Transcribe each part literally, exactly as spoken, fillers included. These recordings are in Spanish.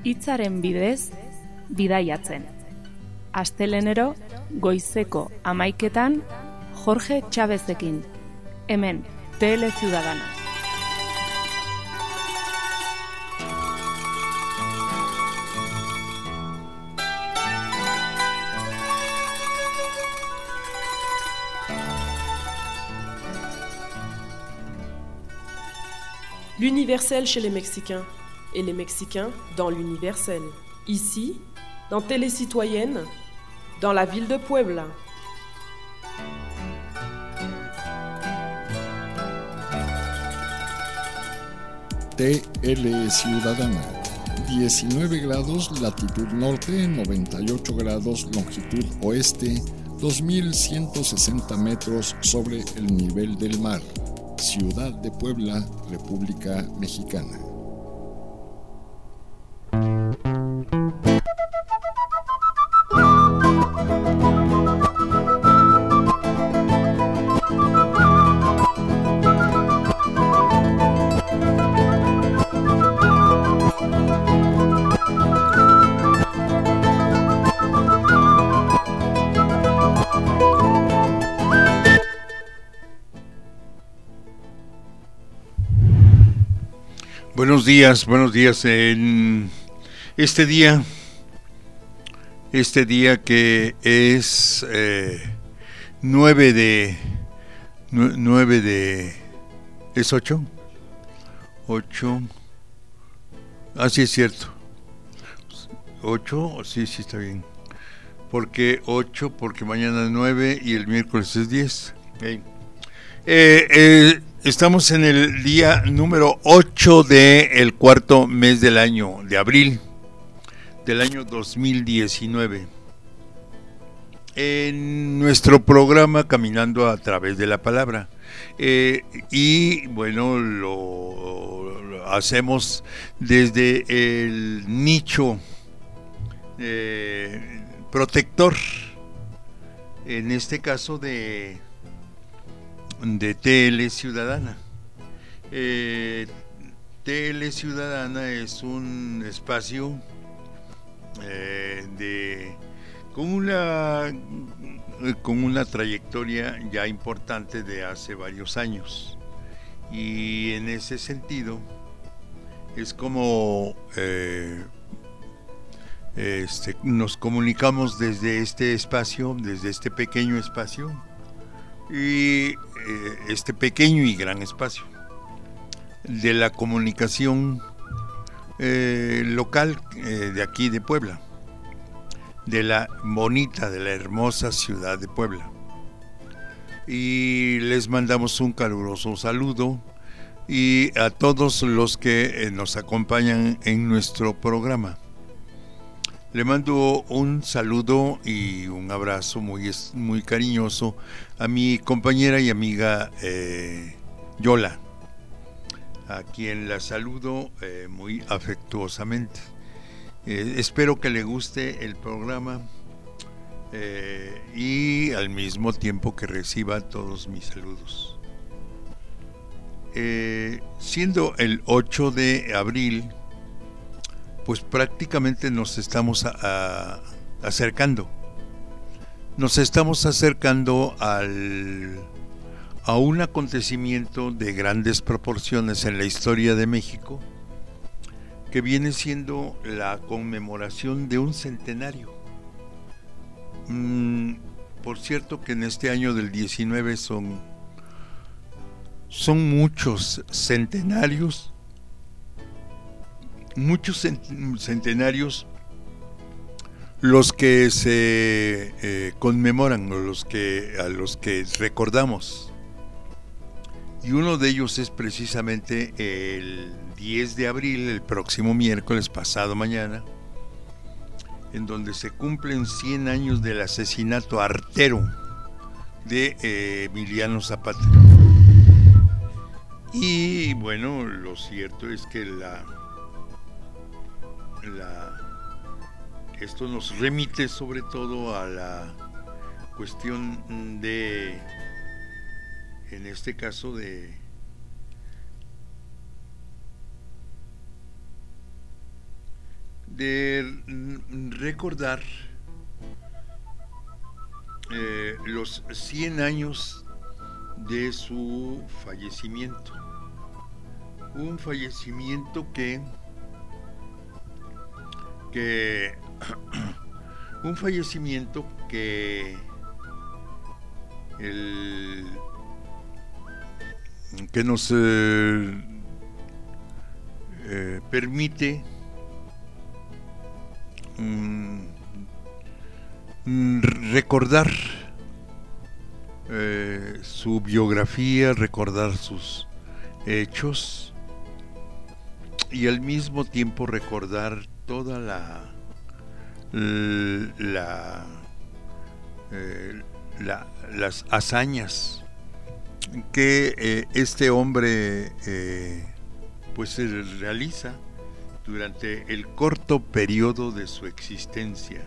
hitzaren bidez bidaiatzen. Astelenero goizeko hamaiketan Jorge Chávezekin, hemen Tele Ciudadana. L'universel chez les Mexicains, et les Mexicains dans l'universel. Ici, dans Télé Citoyenne, dans la ville de Puebla. Tele Ciudadana, diecinueve grados latitud norte, noventa y ocho grados longitud oeste, dos mil ciento sesenta metros sobre el nivel del mar. Ciudad de Puebla, República Mexicana. Buenos días, buenos días. En este día, este día que es eh, nueve de nueve de es ocho, ocho. Ah, sí es cierto. Ocho, sí, sí está bien. Porque ocho, porque mañana es nueve y el miércoles es diez. Okay. Eh, eh, Estamos en el día número ocho del cuarto mes del año, de abril, del año dos mil diecinueve. En nuestro programa Caminando a través de la palabra. Eh, y bueno, lo, lo hacemos desde el nicho eh, protector, en este caso de... de Tele Ciudadana. Eh, Tele Ciudadana es un espacio eh, de con una con una trayectoria ya importante de hace varios años, y en ese sentido es como eh, este, nos comunicamos desde este espacio, desde este pequeño espacio y eh, este pequeño y gran espacio de la comunicación eh, local eh, de aquí de Puebla, de la bonita, de la hermosa ciudad de Puebla. Y les mandamos un caluroso saludo y a todos los que eh, nos acompañan en nuestro programa. Le mando un saludo y un abrazo muy, muy cariñoso a mi compañera y amiga eh, Yola, a quien la saludo eh, muy afectuosamente. Eh, espero que le guste el programa eh, y al mismo tiempo que reciba todos mis saludos. Eh, siendo el ocho de abril, pues prácticamente nos estamos a, a, acercando, nos estamos acercando al, a un acontecimiento de grandes proporciones en la historia de México, que viene siendo la conmemoración de un centenario. Mm, por cierto que en este año del diecinueve son, son muchos centenarios, muchos centenarios los que se eh, conmemoran, o los que, a los que recordamos, y uno de ellos es precisamente el diez de abril, el próximo miércoles, pasado mañana, en donde se cumplen cien años del asesinato artero de eh, Emiliano Zapata. Y bueno, lo cierto es que la La, esto nos remite sobre todo a la cuestión de, en este caso, de de recordar eh, los cien años de su fallecimiento. Un fallecimiento que, que un fallecimiento que el que nos eh, eh, permite mm, recordar eh, su biografía, recordar sus hechos y al mismo tiempo recordar toda la la, eh, la las hazañas que eh, este hombre eh, pues se realiza durante el corto periodo de su existencia.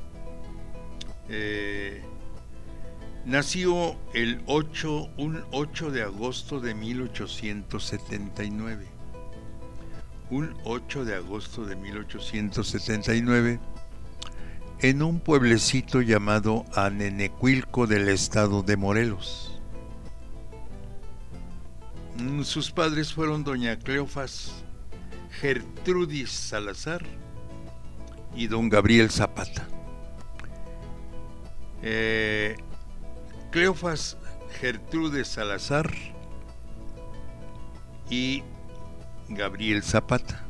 Eh, nació el ocho, un ocho de agosto de mil ochocientos setenta y nueve. Un ocho de agosto de mil ochocientos setenta y nueve en un pueblecito llamado Anenecuilco del estado de Morelos. Sus padres fueron doña Cleofas Gertrudis Salazar y don Gabriel Zapata. Eh, Cleofas Gertrudis Salazar y Gabriel Zapata.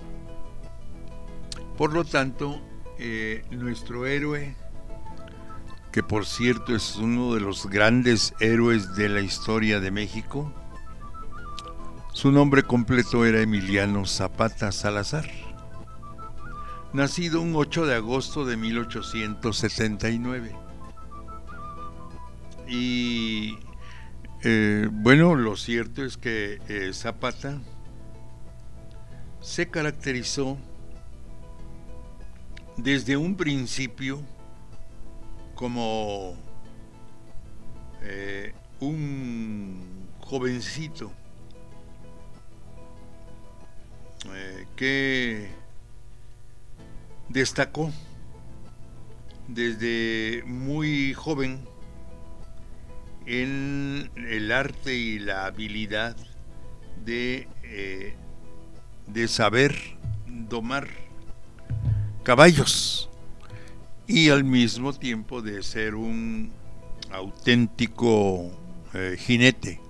Por lo tanto, eh, nuestro héroe, que por cierto es uno de los grandes héroes de la historia de México, su nombre completo era Emiliano Zapata Salazar, nacido un ocho de agosto de mil ochocientos setenta y nueve. Y eh, bueno, lo cierto es que eh, Zapata se caracterizó desde un principio como eh, un jovencito eh, que destacó desde muy joven en el arte y la habilidad de, eh, de saber domar caballos y al mismo tiempo de ser un auténtico eh, jinete.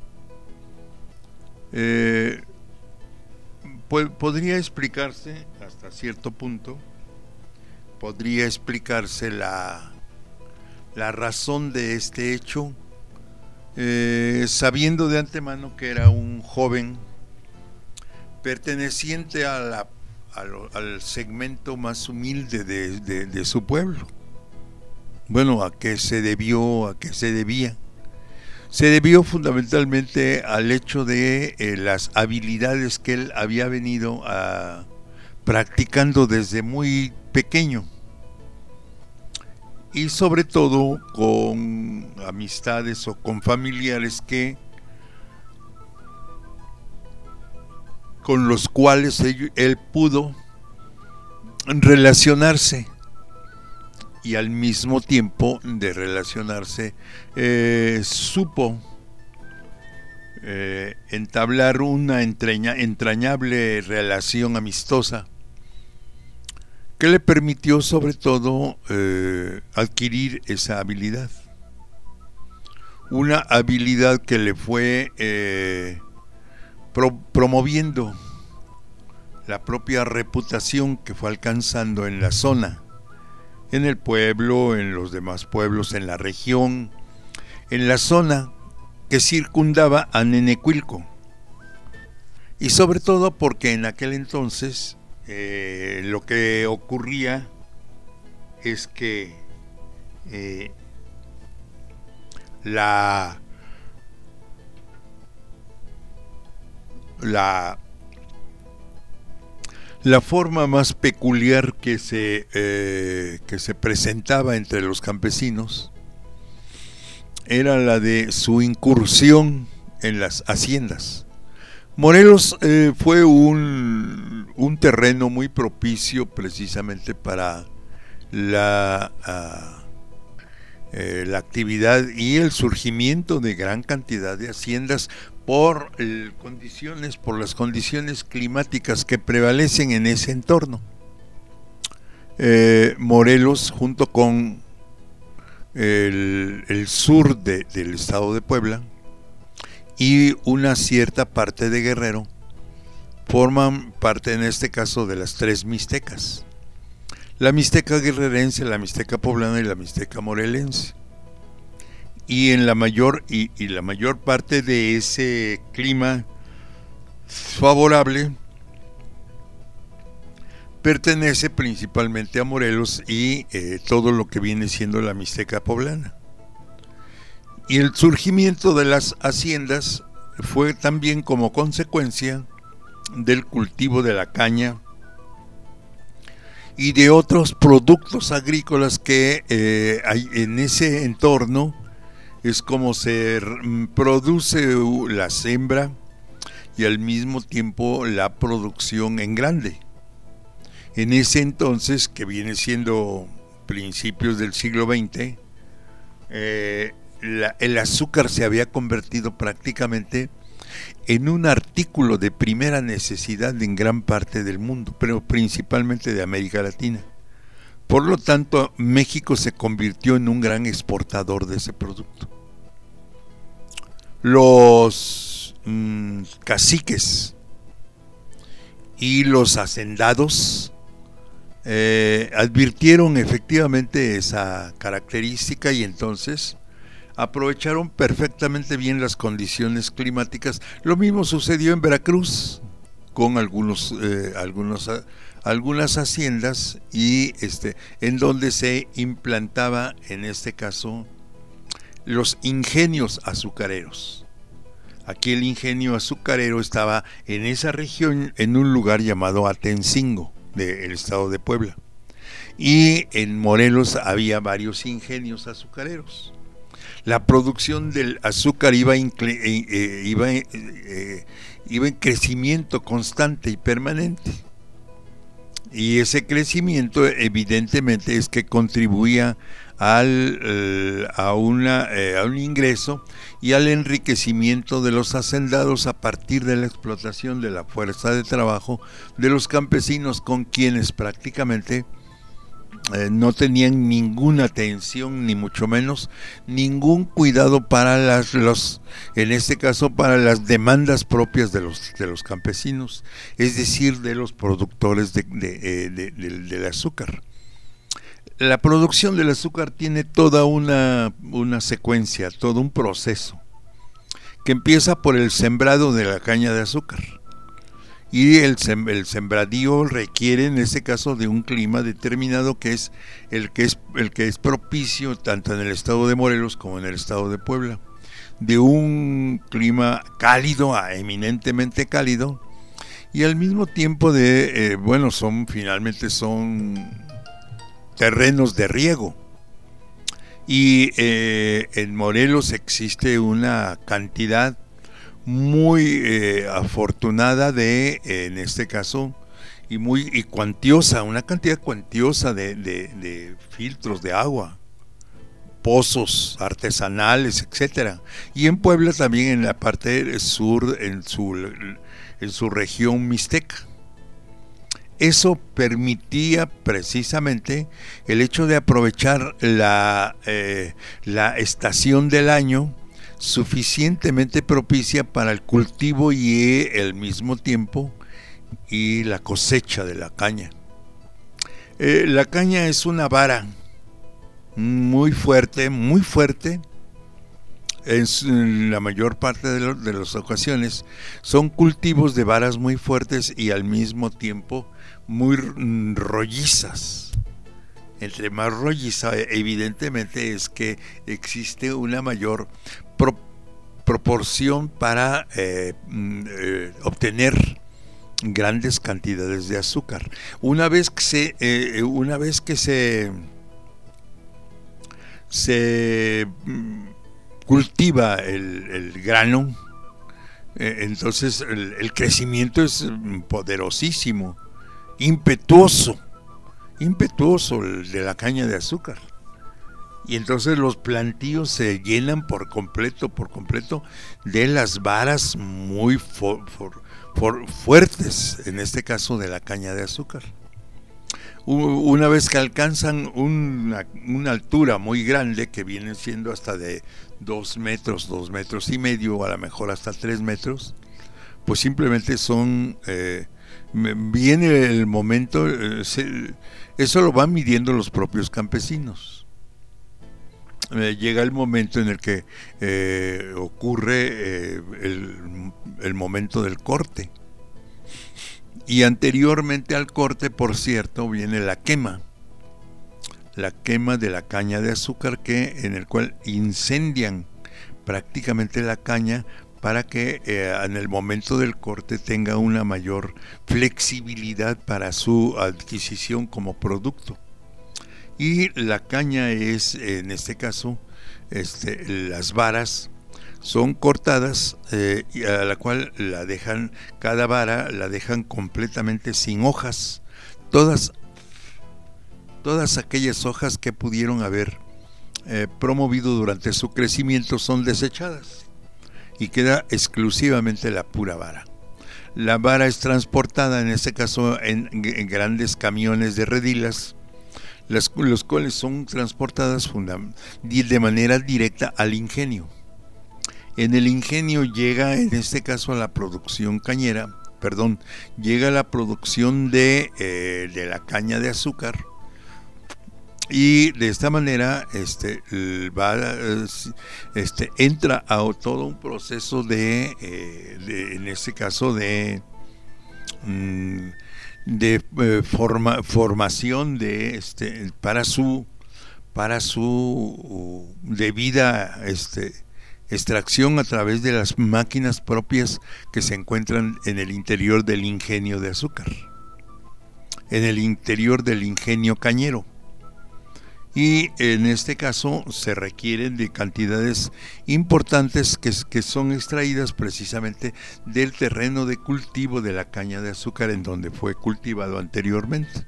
Eh, po- podría explicarse hasta cierto punto, podría explicarse la, la razón de este hecho, eh, sabiendo de antemano que era un joven perteneciente a la Al, al segmento más humilde de, de, de su pueblo. Bueno, ¿a qué se debió? ¿A qué se debía? Se debió fundamentalmente al hecho de eh, las habilidades que él había venido a, practicando desde muy pequeño, y sobre todo con amistades o con familiares que con los cuales él, él pudo relacionarse, y al mismo tiempo de relacionarse eh, supo eh, entablar una entraña, entrañable relación amistosa que le permitió sobre todo eh, adquirir esa habilidad, una habilidad que le fue eh, Pro, promoviendo la propia reputación que fue alcanzando en la zona, en el pueblo, en los demás pueblos, en la región, en la zona que circundaba a Anenecuilco, y sobre todo porque en aquel entonces eh, lo que ocurría es que eh, la La, la forma más peculiar que se, eh, que se presentaba entre los campesinos era la de su incursión en las haciendas, Morelos eh, fue un, un terreno muy propicio precisamente para la, uh, eh, la actividad y el surgimiento de gran cantidad de haciendas por eh, condiciones, por las condiciones climáticas que prevalecen en ese entorno. Eh, Morelos, junto con el, el sur de, del estado de Puebla y una cierta parte de Guerrero, forman parte en este caso de las tres mixtecas: la mixteca guerrerense, la mixteca poblana y la mixteca morelense. Y en la mayor y, y la mayor parte de ese clima favorable pertenece principalmente a Morelos y eh, todo lo que viene siendo la mixteca poblana. Y el surgimiento de las haciendas fue también como consecuencia del cultivo de la caña y de otros productos agrícolas que eh, hay en ese entorno. Es como se produce la siembra y al mismo tiempo la producción en grande. En ese entonces, que viene siendo principios del siglo veinte, eh, la, el azúcar se había convertido prácticamente en un artículo de primera necesidad en gran parte del mundo, pero principalmente de América Latina. Por lo tanto, México se convirtió en un gran exportador de ese producto. Los mmm, caciques y los hacendados eh, advirtieron efectivamente esa característica y entonces aprovecharon perfectamente bien las condiciones climáticas. Lo mismo sucedió en Veracruz con algunos, eh, algunos algunas haciendas y este en donde se implantaba en este caso los ingenios azucareros. Aquí el ingenio azucarero estaba en esa región, en un lugar llamado Atencingo del estado de Puebla, y en Morelos había varios ingenios azucareros. La producción del azúcar iba, incre- eh, iba, eh, iba en crecimiento constante y permanente. Y ese crecimiento evidentemente es que contribuía al, eh, a, una, eh, a un ingreso y al enriquecimiento de los hacendados a partir de la explotación de la fuerza de trabajo de los campesinos, con quienes prácticamente eh, no tenían ninguna atención, ni mucho menos ningún cuidado para las, los, en este caso para las demandas propias de los, de los campesinos, es decir, de los productores de, de, de, de, del azúcar. La producción del azúcar tiene toda una, una secuencia, todo un proceso, que empieza por el sembrado de la caña de azúcar. Y el, sem, el sembradío requiere en este caso de un clima determinado que es el que es el que es propicio tanto en el estado de Morelos como en el estado de Puebla, de un clima cálido a eminentemente cálido, y al mismo tiempo de eh, bueno son finalmente son terrenos de riego. Y eh, en Morelos existe una cantidad muy eh, afortunada de, eh, en este caso, y muy y cuantiosa, una cantidad cuantiosa de, de, de filtros de agua, pozos artesanales, etcétera. Y en Puebla también, en la parte sur, en su, en su región mixteca. Eso permitía precisamente el hecho de aprovechar la, eh, la estación del año suficientemente propicia para el cultivo y el mismo tiempo y la cosecha de la caña. Eh, la caña es una vara muy fuerte, muy fuerte. En la mayor parte de, lo, de las ocasiones son cultivos de varas muy fuertes y al mismo tiempo muy rollizas. Entre más rolliza, evidentemente es que existe una mayor pro, proporción para eh, eh, obtener grandes cantidades de azúcar. Una vez que se, eh, una vez que se, se cultiva el, el grano, Eh, entonces el, el crecimiento es poderosísimo, impetuoso, impetuoso el de la caña de azúcar. Y entonces los plantíos se llenan por completo, por completo de las varas muy for, for, for, fuertes, en este caso de la caña de azúcar. Una vez que alcanzan una, una altura muy grande, que viene siendo hasta de dos metros, dos metros y medio, o a lo mejor hasta tres metros, pues simplemente son, eh, viene el momento, eh, se, eso lo van midiendo los propios campesinos. Eh, llega el momento en el que eh, ocurre eh, el, el momento del corte. Y anteriormente al corte, por cierto, viene la quema, la quema de la caña de azúcar, que en el cual incendian prácticamente la caña para que eh, en el momento del corte tenga una mayor flexibilidad para su adquisición como producto. Y la caña es, en este caso, este, las varas son cortadas, eh, a la cual la dejan, cada vara la dejan completamente sin hojas, todas, todas aquellas hojas que pudieron haber eh, promovido durante su crecimiento son desechadas y queda exclusivamente la pura vara. La vara es transportada, en este caso, en, en grandes camiones de redilas, las, los cuales son transportadas de manera directa al ingenio. En el ingenio llega, en este caso, a la producción cañera, perdón, llega la producción de, eh, de la caña de azúcar, y de esta manera este, va, este, entra a todo un proceso de, eh, de en este caso, de, de eh, forma, formación de, este, para su, para su debida, este, extracción a través de las máquinas propias que se encuentran en el interior del ingenio de azúcar, en el interior del ingenio cañero. Y en este caso se requieren de cantidades importantes que, que son extraídas precisamente del terreno de cultivo de la caña de azúcar en donde fue cultivado anteriormente.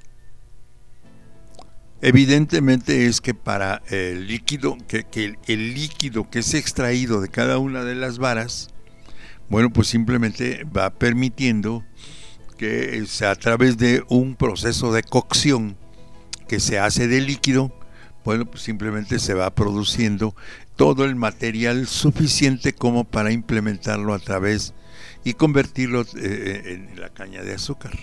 Evidentemente es que para el líquido, que, que el, el líquido que es extraído de cada una de las varas, bueno, pues simplemente va permitiendo que a través de un proceso de cocción que se hace del líquido, bueno, pues simplemente se va produciendo todo el material suficiente como para implementarlo a través y convertirlo eh, en la caña de azúcar.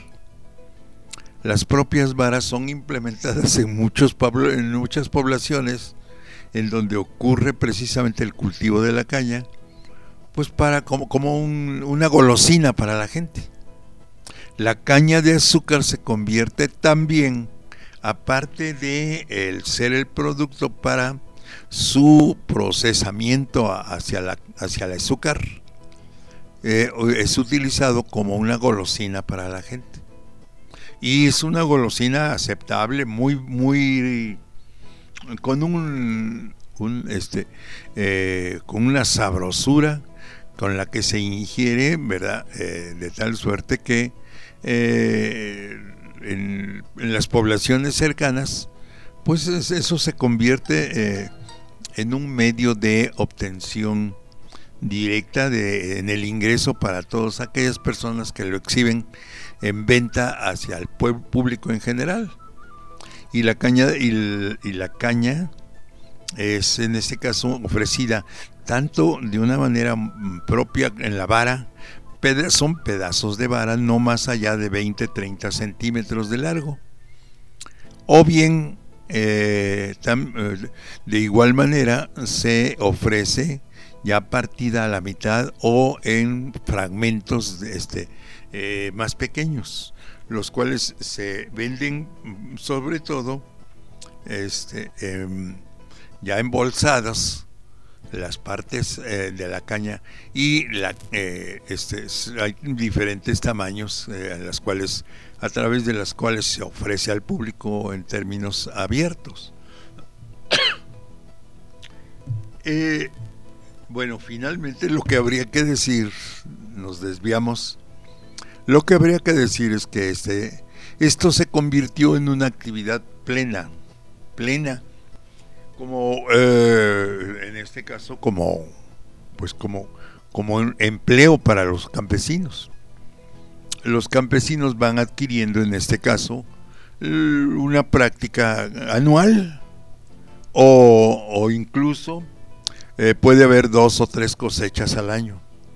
Las propias varas son implementadas en, muchos pueblos, en muchas poblaciones en donde ocurre precisamente el cultivo de la caña, pues para como, como un, una golosina para la gente. La caña de azúcar se convierte también, aparte de el ser el producto para su procesamiento hacia, la, hacia el azúcar, eh, es utilizado como una golosina para la gente. Y es una golosina aceptable, muy, muy, con un, un este, eh, con una sabrosura con la que se ingiere, ¿verdad? Eh, de tal suerte que eh, en, en las poblaciones cercanas, pues eso se convierte eh, en un medio de obtención directa de, en el ingreso para todas aquellas personas que lo exhiben en venta hacia el público en general. Y la caña y, el, y la caña es en este caso ofrecida tanto de una manera propia en la vara, son pedazos de vara no más allá de veinte a treinta centímetros de largo, o bien eh, tam, de igual manera se ofrece ya partida a la mitad o en fragmentos de este Eh, más pequeños, los cuales se venden sobre todo este, eh, ya embolsadas las partes eh, de la caña, y la, eh, este, hay diferentes tamaños eh, a las cuales, a través de las cuales se ofrece al público en términos abiertos. eh, Bueno, finalmente lo que habría que decir, nos desviamos. Lo que habría que decir es que este, esto se convirtió en una actividad plena, plena, como eh, en este caso como, pues como, como un empleo para los campesinos. Los campesinos van adquiriendo en este caso una práctica anual o, o incluso eh, puede haber dos o tres cosechas al año.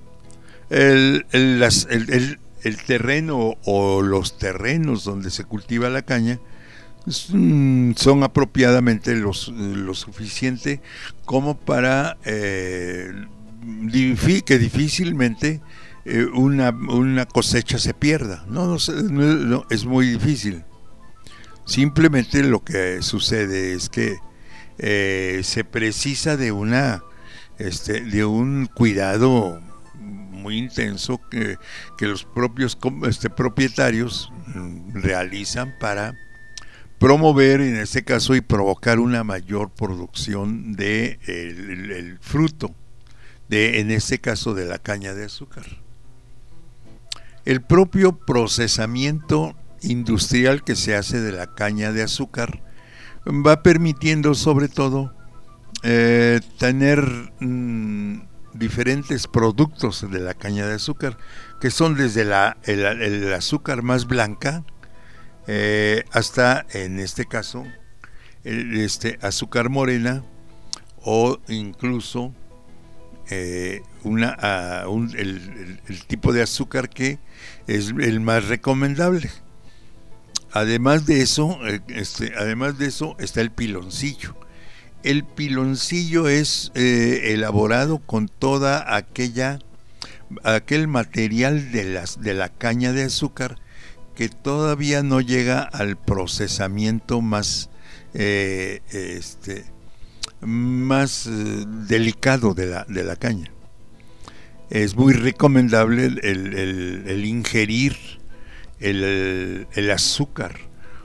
El, el, las, el, el, el terreno o los terrenos donde se cultiva la caña son apropiadamente los, lo suficiente como para eh, que difícilmente eh, una, una cosecha se pierda. No, no, no, no, es muy difícil. Simplemente lo que sucede es que eh, se precisa de una este, de un cuidado muy intenso que, que los propios este, propietarios realizan para promover en este caso y provocar una mayor producción de el, el, el fruto de en este caso de la caña de azúcar. El propio procesamiento industrial que se hace de la caña de azúcar va permitiendo sobre todo eh, tener mmm, diferentes productos de la caña de azúcar, que son desde la, el, el azúcar más blanca eh, hasta en este caso el, este azúcar morena o incluso eh, una, uh, un, el, el, el tipo de azúcar que es el más recomendable. Además de eso, este, además de eso está el piloncillo. El piloncillo es eh, elaborado con toda aquella aquel material de las de la caña de azúcar que todavía no llega al procesamiento más eh, este más eh, delicado de la de la caña. Es muy recomendable el, el, el, el ingerir El, el azúcar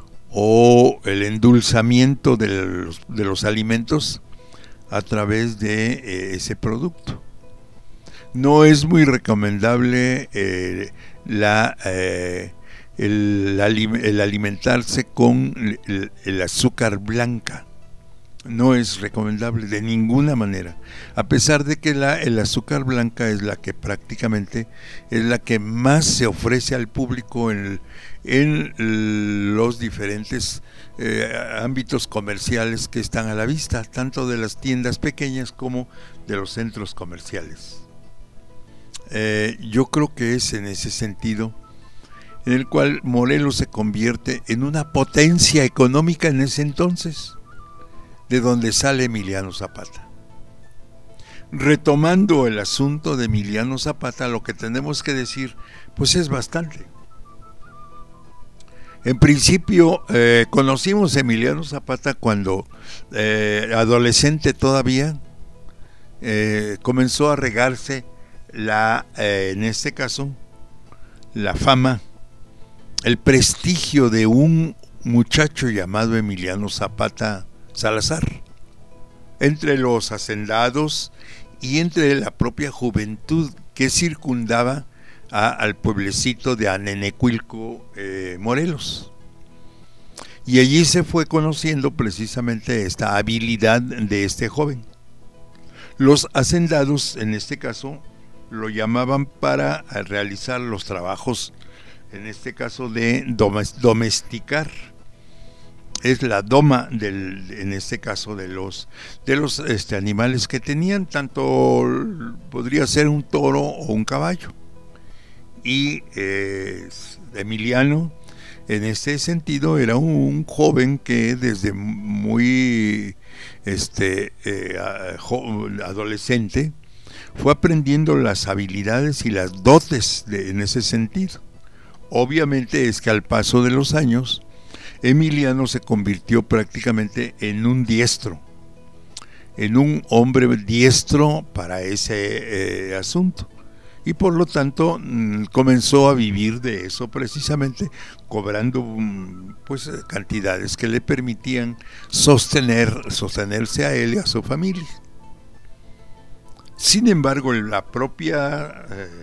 o el endulzamiento de los, de los alimentos a través de eh, ese producto. No es muy recomendable eh, la, eh, el, el alimentarse con el, el azúcar blanca. No es recomendable de ninguna manera, a pesar de que la, el azúcar blanca es la que prácticamente es la que más se ofrece al público en, en los diferentes eh, ámbitos comerciales que están a la vista, tanto de las tiendas pequeñas como de los centros comerciales. Eh, yo creo que es en ese sentido en el cual Morelos se convierte en una potencia económica en ese entonces, de donde sale Emiliano Zapata. Retomando el asunto de Emiliano Zapata, lo que tenemos que decir, pues es bastante. En principio, eh, conocimos a Emiliano Zapata cuando, eh, adolescente todavía, eh, comenzó a regarse la, eh, en este caso, la fama, el prestigio de un muchacho llamado Emiliano Zapata Salazar, entre los hacendados y entre la propia juventud que circundaba a, al pueblecito de Anenecuilco, eh, Morelos. Y allí se fue conociendo precisamente esta habilidad de este joven. Los hacendados, en este caso, lo llamaban para realizar los trabajos, en este caso de domesticar. Es la doma del, en este caso de los de los este, animales que tenían, tanto podría ser un toro o un caballo. Y eh, Emiliano, en este sentido, era un, un joven que desde muy este eh, adolescente fue aprendiendo las habilidades y las dotes de, en ese sentido. Obviamente es que al paso de los años Emiliano se convirtió prácticamente en un diestro, en un hombre diestro para ese eh, asunto, y por lo tanto mm, comenzó a vivir de eso precisamente, cobrando mm, pues cantidades que le permitían sostener, sostenerse a él y a su familia. Sin embargo, la propia eh,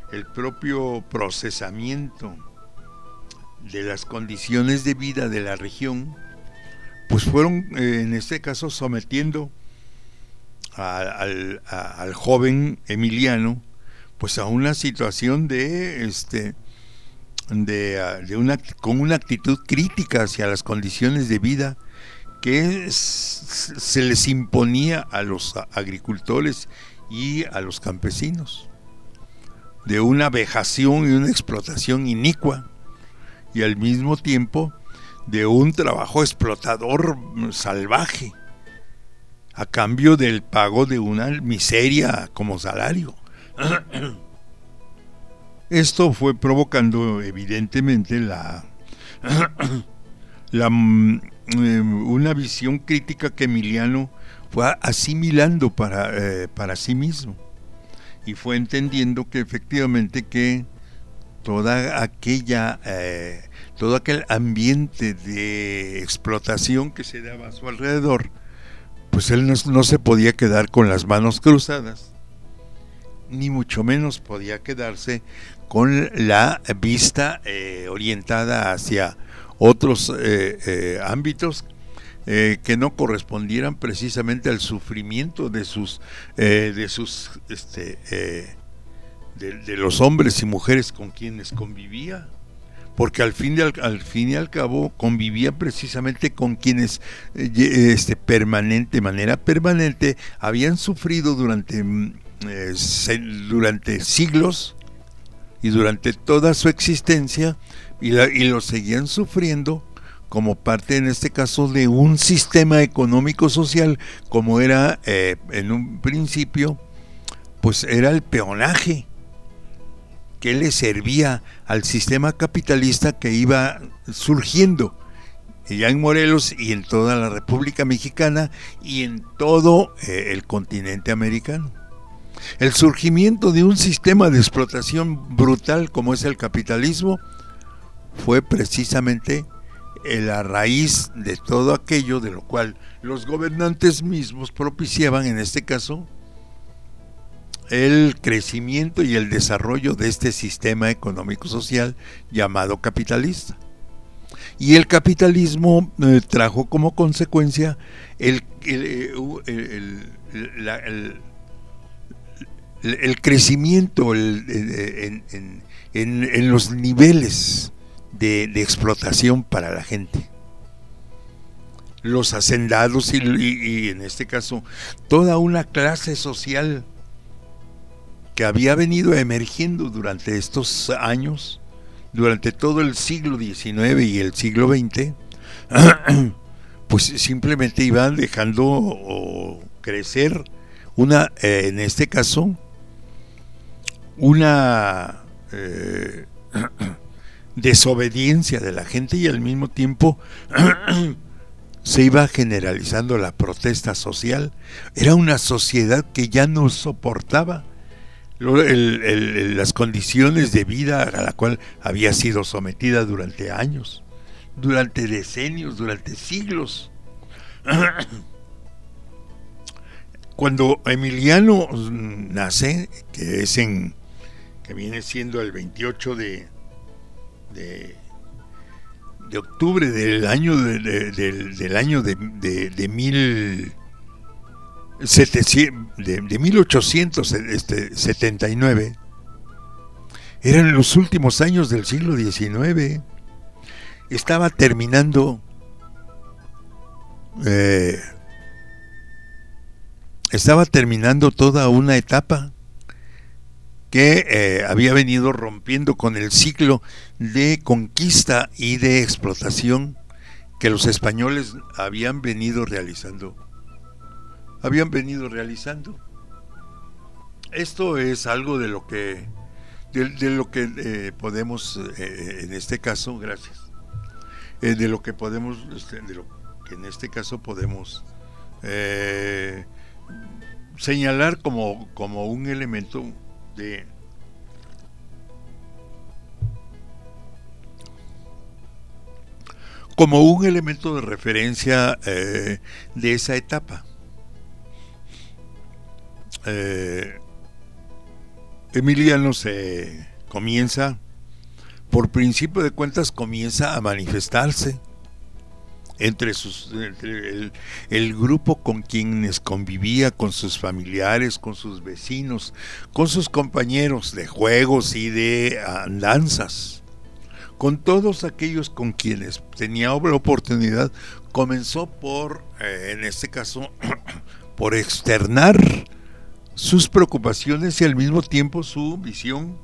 el propio procesamiento de las condiciones de vida de la región, pues fueron eh, en este caso sometiendo a, al, a, al joven Emiliano pues a una situación de este de, de una con una actitud crítica hacia las condiciones de vida que se les imponía a los agricultores y a los campesinos, de una vejación y una explotación inicua, y al mismo tiempo de un trabajo explotador salvaje a cambio del pago de una miseria como salario. Esto fue provocando evidentemente la, la una visión crítica que Emiliano fue asimilando para, eh, para sí mismo, y fue entendiendo que efectivamente que toda aquella eh, todo aquel ambiente de explotación que se daba a su alrededor, pues él no, no se podía quedar con las manos cruzadas, ni mucho menos podía quedarse con la vista eh, orientada hacia otros eh, eh, ámbitos eh, que no correspondieran precisamente al sufrimiento de sus eh, de sus este eh, de, de los hombres y mujeres con quienes convivía, porque al fin, de, al, al fin y al cabo convivía precisamente con quienes eh, este, permanente, de manera permanente habían sufrido durante, eh, se, durante siglos y durante toda su existencia, y, la, y lo seguían sufriendo como parte, en este caso, de un sistema económico social, como era eh, en un principio, pues era el peonaje que le servía al sistema capitalista que iba surgiendo ya en Morelos y en toda la República Mexicana y en todo eh, el continente americano. El surgimiento de un sistema de explotación brutal como es el capitalismo fue precisamente la raíz de todo aquello de lo cual los gobernantes mismos propiciaban, en este caso, el crecimiento y el desarrollo de este sistema económico-social llamado capitalista. Y el capitalismo eh, trajo como consecuencia el, el, el, el, la, el, el crecimiento el, en, en, en, en los niveles de, de explotación para la gente. Los hacendados y, y, y en este caso toda una clase social que había venido emergiendo durante estos años, durante todo el siglo diecinueve y el siglo veinte, pues simplemente iban dejando crecer una, eh, en este caso, una eh, desobediencia de la gente, y al mismo tiempo se iba generalizando la protesta social. Era una sociedad que ya no soportaba El, el, las condiciones de vida a la cual había sido sometida durante años, durante decenios, durante siglos. Cuando Emiliano nace, que es en que viene siendo el veintiocho de de, de octubre del año de, de, de, del año de, de, de mil De, de mil ochocientos setenta y nueve, eran los últimos años del siglo diecinueve. Estaba terminando eh, estaba terminando toda una etapa que eh, había venido rompiendo con el ciclo de conquista y de explotación que los españoles habían venido realizando habían venido realizando. Esto es algo de lo que de, de lo que eh, podemos eh, en este caso, gracias, eh, de lo que podemos este, de lo que en este caso podemos eh, señalar como, como un elemento de como un elemento de referencia eh, de esa etapa. Eh, Emiliano se comienza, por principio de cuentas, comienza a manifestarse entre, sus, entre el, el grupo con quienes convivía, con sus familiares, con sus vecinos, con sus compañeros de juegos y de andanzas, con todos aquellos con quienes tenía la oportunidad. Comenzó por, eh, en este caso, por externar sus preocupaciones y al mismo tiempo su visión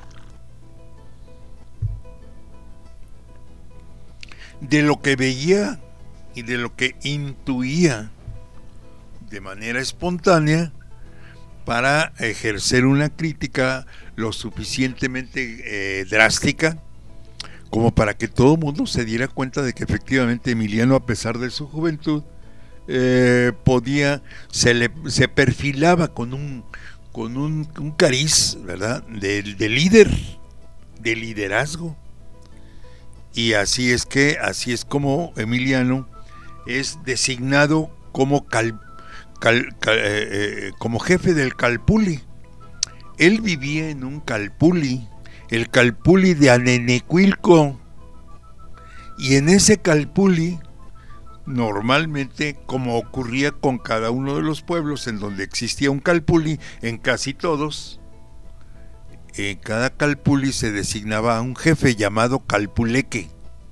de lo que veía y de lo que intuía de manera espontánea, para ejercer una crítica lo suficientemente eh, drástica como para que todo el mundo se diera cuenta de que efectivamente Emiliano, a pesar de su juventud, eh, podía, se le se perfilaba con un con un, un cariz, ¿verdad?, de, de líder, de liderazgo. Y así es que, así es como Emiliano es designado como cal, cal, cal, eh, eh, como jefe del Calpulli. Él vivía en un Calpulli, el Calpulli de Anenecuilco, y en ese Calpulli, normalmente, como ocurría con cada uno de los pueblos en donde existía un Calpulli, en casi todos, en cada Calpulli se designaba a un jefe llamado Calpuleque,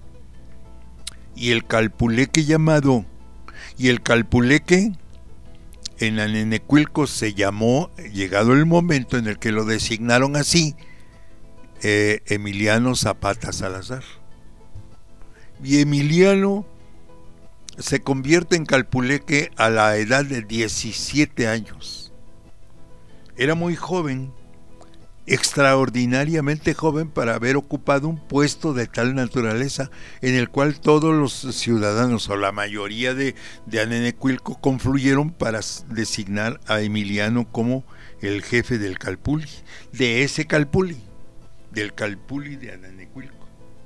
y el Calpuleque llamado, y el Calpuleque en Anenecuilco se llamó, llegado el momento en el que lo designaron así, eh, Emiliano Zapata Salazar. Y Emiliano se convierte en Calpuleque a la edad de diecisiete años. Era muy joven, extraordinariamente joven para haber ocupado un puesto de tal naturaleza, en el cual todos los ciudadanos, o la mayoría de, de Anenecuilco, confluyeron para designar a Emiliano como el jefe del Calpulli, de ese Calpulli, del Calpulli de Anenecuilco.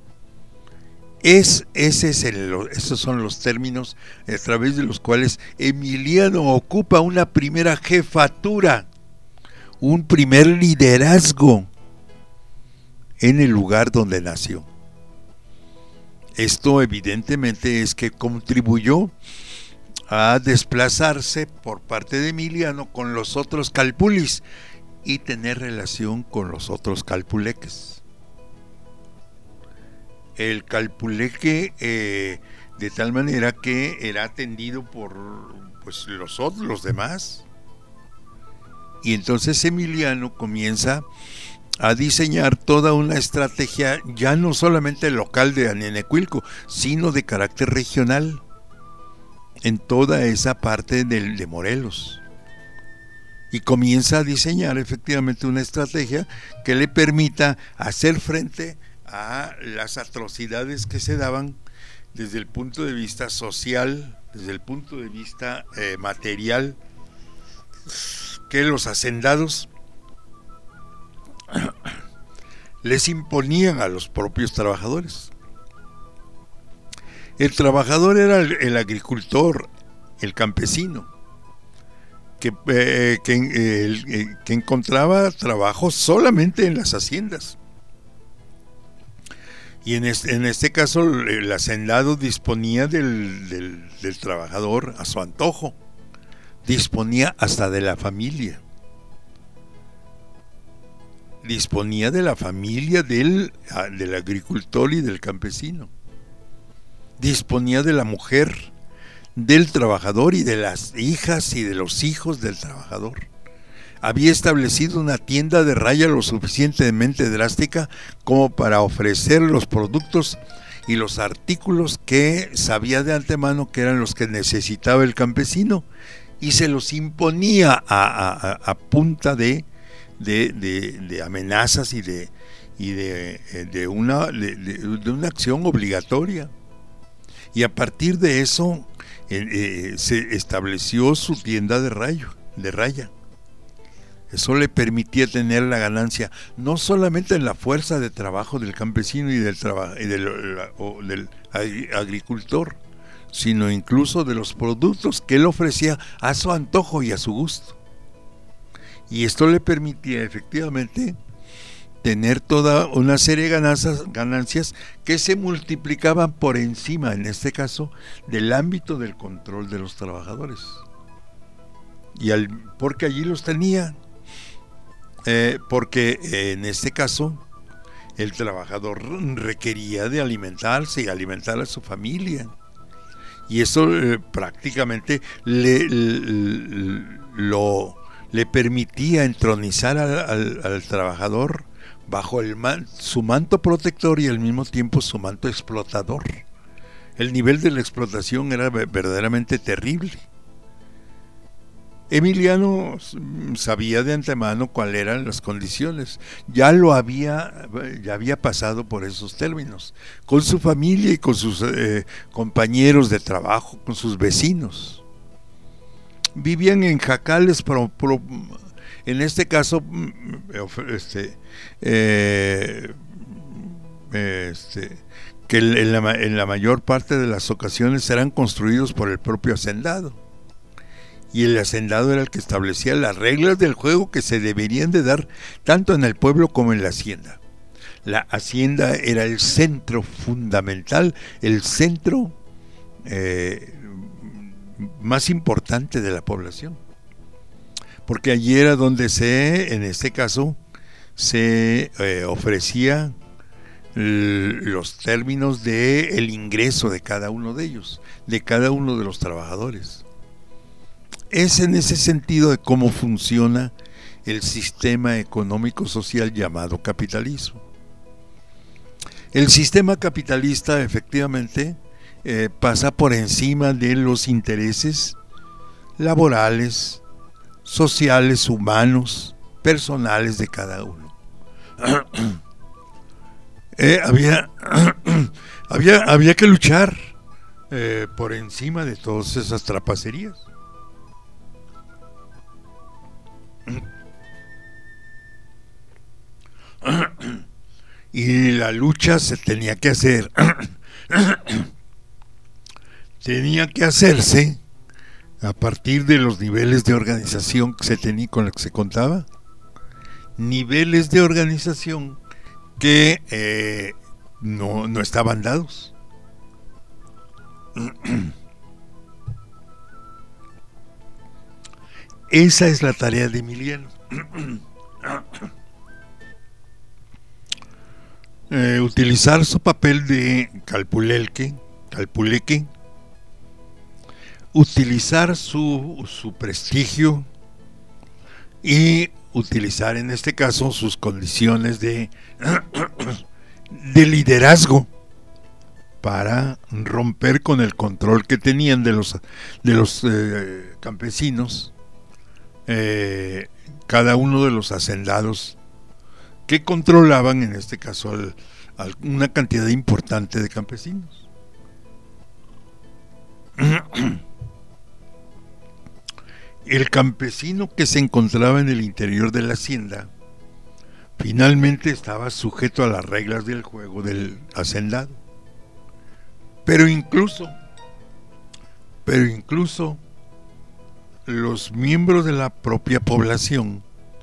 Es, ese es el, esos son los términos a través de los cuales Emiliano ocupa una primera jefatura, un primer liderazgo en el lugar donde nació. Esto evidentemente es que contribuyó a desplazarse por parte de Emiliano con los otros Calpullis y tener relación con los otros Calpuleques. El Calpuleque eh, de tal manera que era atendido por pues los otros, los demás. Y entonces Emiliano comienza a diseñar toda una estrategia, ya no solamente local de Anenecuilco, sino de carácter regional, en toda esa parte de, de Morelos. Y comienza a diseñar efectivamente una estrategia que le permita hacer frente a las atrocidades que se daban desde el punto de vista social, desde el punto de vista eh, material, que los hacendados les imponían a los propios trabajadores. El trabajador era el, el agricultor, el campesino, que, eh, que, eh, el, que encontraba trabajo solamente en las haciendas. Y en este, en este caso el hacendado disponía del, del, del trabajador a su antojo, disponía hasta de la familia, disponía de la familia del, del agricultor y del campesino, disponía de la mujer, del trabajador y de las hijas y de los hijos del trabajador. Había establecido una tienda de raya lo suficientemente drástica como para ofrecer los productos y los artículos que sabía de antemano que eran los que necesitaba el campesino, y se los imponía a, a, a punta de, de, de, de amenazas y de, y de, de, una, de, de una acción obligatoria. Y a partir de eso eh, eh, se estableció su tienda de, rayo, de raya. Eso le permitía tener la ganancia no solamente en la fuerza de trabajo del campesino y del, traba, y del, la, o del agricultor, sino incluso de los productos que él ofrecía a su antojo y a su gusto. y esto le permitía efectivamente tener toda una serie de ganancias, ganancias que se multiplicaban por encima, en este caso, del ámbito del control de los trabajadores. Y al, porque allí los tenía, eh, porque eh, en este caso el trabajador requería de alimentarse y alimentar a su familia, y eso eh, prácticamente le, le, lo, le permitía entronizar al, al, al trabajador bajo el man, su manto protector y al mismo tiempo su manto explotador. El nivel de la explotación era verdaderamente terrible. Emiliano sabía de antemano cuáles eran las condiciones, ya lo había, ya había pasado por esos términos, con su familia y con sus eh, compañeros de trabajo, con sus vecinos. Vivían en jacales, pro, pro, en este caso, este, eh, este, que en la, en la mayor parte de las ocasiones eran construidos por el propio hacendado. Y el hacendado era el que establecía las reglas del juego que se deberían de dar tanto en el pueblo como en la hacienda. La hacienda era el centro fundamental, el centro eh, más importante de la población, porque allí era donde se, en este caso, se eh, ofrecía los términos de el ingreso de cada uno de ellos, de cada uno de los trabajadores. Es en ese sentido de cómo funciona el sistema económico social llamado capitalismo. El sistema capitalista efectivamente eh, pasa por encima de los intereses laborales, sociales, humanos, personales de cada uno. eh, había, había, había que luchar eh, por encima de todas esas trapacerías. Y la lucha se tenía que hacer tenía que hacerse a partir de los niveles de organización que se tenía, con los que se contaba, niveles de organización que eh, no, no estaban dados. Esa es la tarea de Emiliano. Eh, utilizar su papel de calpulelque, calpuleque, utilizar su, su prestigio y utilizar en este caso sus condiciones de, de liderazgo para romper con el control que tenían de los, de los eh, campesinos, eh, cada uno de los hacendados que controlaban en este caso al, a una cantidad importante de campesinos. El campesino que se encontraba en el interior de la hacienda finalmente estaba sujeto a las reglas del juego del hacendado, pero incluso pero incluso los miembros de la propia población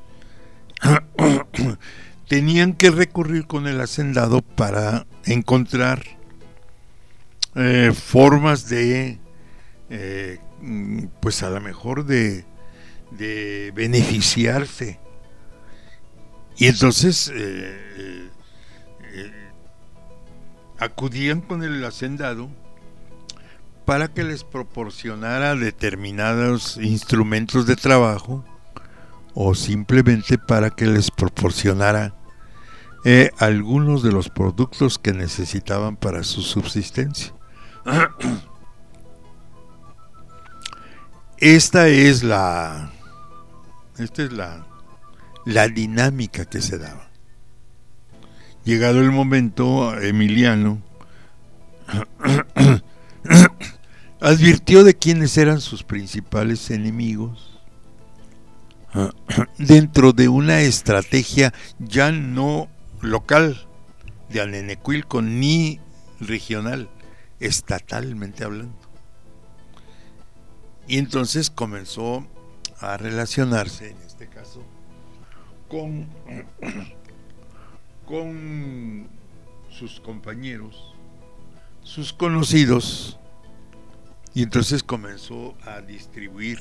tenían que recurrir con el hacendado para encontrar eh, formas de eh, pues a lo mejor de, de beneficiarse, y entonces eh, eh, acudían con el hacendado para que les proporcionara determinados instrumentos de trabajo, o simplemente para que les proporcionara eh, algunos de los productos que necesitaban para su subsistencia. Esta es la esta es la la dinámica que se daba. Llegado el momento, Emiliano advirtió de quiénes eran sus principales enemigos dentro de una estrategia ya no local de Anenecuilco ni regional, estatalmente hablando. Y entonces comenzó a relacionarse, en este caso, con, con sus compañeros, sus conocidos, y entonces comenzó a distribuir,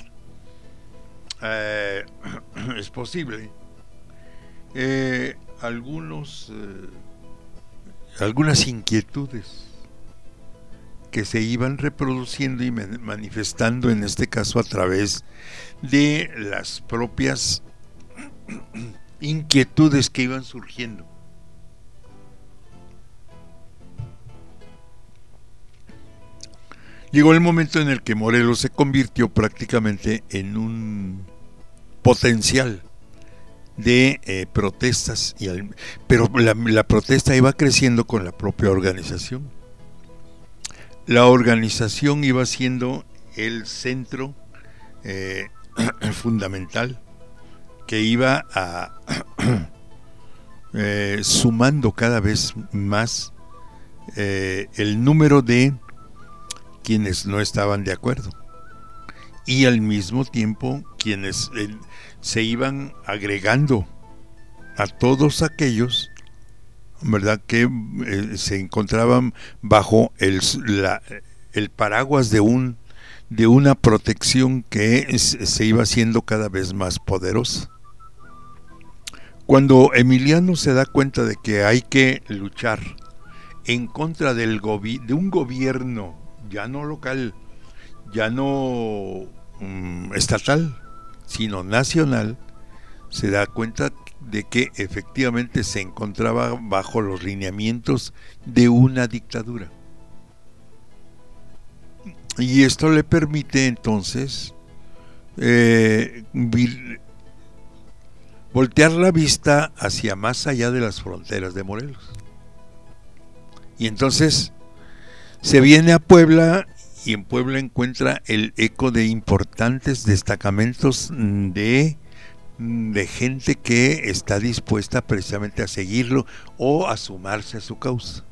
eh, es posible, eh, algunos, eh, algunas inquietudes que se iban reproduciendo y manifestando, en este caso a través de las propias inquietudes que iban surgiendo. Llegó el momento en el que Morelos se convirtió prácticamente en un potencial de eh, protestas, y al, pero la, la protesta iba creciendo con la propia organización. La organización iba siendo el centro eh, fundamental que iba a eh, sumando cada vez más eh, el número de quienes no estaban de acuerdo, y al mismo tiempo quienes eh, se iban agregando a todos aquellos, ¿verdad?, que eh, se encontraban bajo el, la, el paraguas de un de una protección que se iba haciendo cada vez más poderosa. Cuando Emiliano se da cuenta de que hay que luchar en contra del gobi- de un gobierno ya no local, ya no um, estatal, sino nacional, se da cuenta de que efectivamente se encontraba bajo los lineamientos de una dictadura. Y esto le permite entonces eh, vir, voltear la vista hacia más allá de las fronteras de Morelos. Y entonces se viene a Puebla, y en Puebla encuentra el eco de importantes destacamentos de, de gente que está dispuesta precisamente a seguirlo o a sumarse a su causa.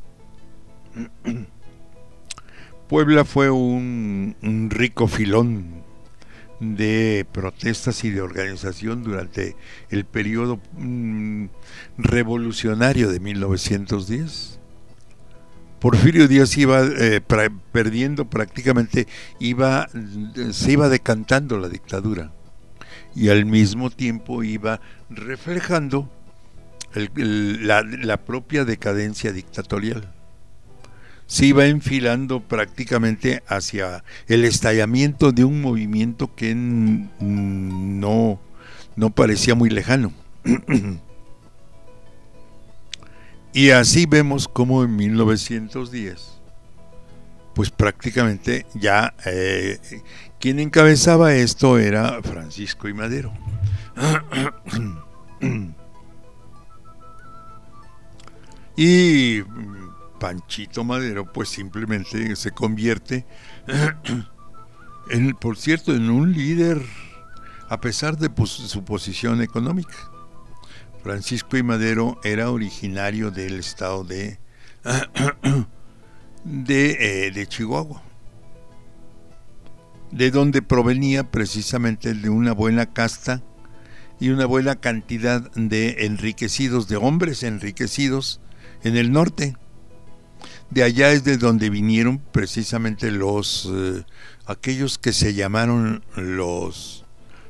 Puebla fue un, un rico filón de protestas y de organización durante el periodo mm, revolucionario de mil novecientos diez. Porfirio Díaz iba eh, pra, perdiendo prácticamente, iba, se iba decantando la dictadura, y al mismo tiempo iba reflejando el, el, la, la propia decadencia dictatorial. Se iba enfilando prácticamente hacia el estallamiento de un movimiento que no, no parecía muy lejano. Y así vemos como en mil novecientos diez, pues prácticamente ya eh, quien encabezaba esto era Francisco I. Madero. Y Panchito Madero pues simplemente se convierte en, por cierto, en un líder a pesar de pues, su posición económica. Francisco I. Madero era originario del estado de de, eh, de Chihuahua, de donde provenía precisamente de una buena casta y una buena cantidad de enriquecidos, de hombres enriquecidos en el norte. De allá es de donde vinieron precisamente los eh, aquellos que se llamaron los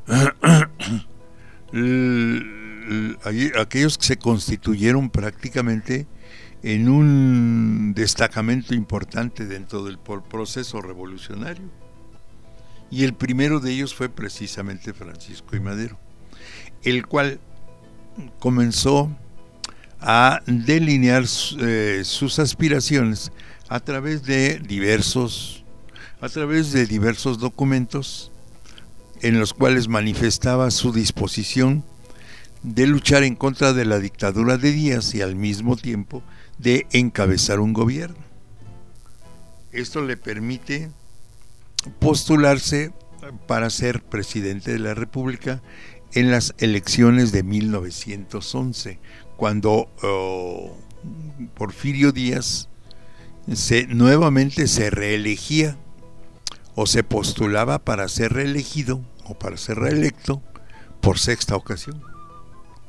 aquellos que se constituyeron prácticamente en un destacamento importante dentro del proceso revolucionario, y el primero de ellos fue precisamente Francisco I. Madero, el cual comenzó a delinear eh, sus aspiraciones a través de diversos a través de diversos documentos en los cuales manifestaba su disposición de luchar en contra de la dictadura de Díaz y al mismo tiempo de encabezar un gobierno. Esto le permite postularse para ser presidente de la República en las elecciones de mil novecientos once, cuando oh, Porfirio Díaz se, nuevamente se reelegía o se postulaba para ser reelegido o para ser reelecto por sexta ocasión.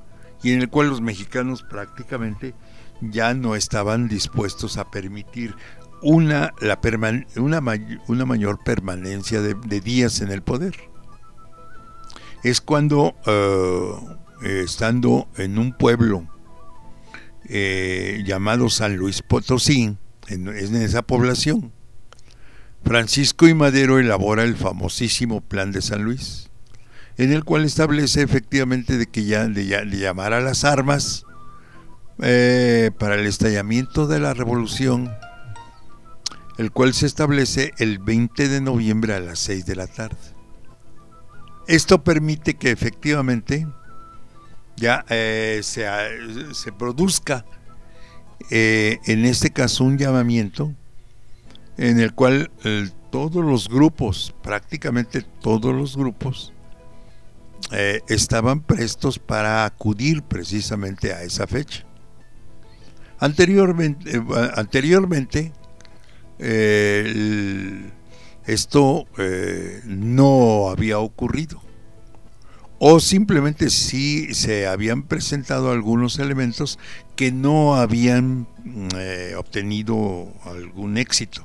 y en el cual los mexicanos prácticamente ya no estaban dispuestos a permitir una, la perman una, may una mayor permanencia de, de días en el poder. Es cuando, uh, eh, estando en un pueblo eh, llamado San Luis Potosí, en, en esa población, Francisco I. Madero elabora el famosísimo Plan de San Luis, en el cual establece efectivamente de que ya de, de llamar a las armas eh, para el estallamiento de la revolución, el cual se establece el veinte de noviembre a las seis de la tarde. Esto permite que efectivamente ya eh, se, se produzca eh, en este caso un llamamiento en el cual eh, todos los grupos, prácticamente todos los grupos, eh, estaban prestos para acudir precisamente a esa fecha. Anteriormente, eh, anteriormente eh, el, esto eh, no había ocurrido, o simplemente sí se habían presentado algunos elementos que no habían eh, obtenido algún éxito.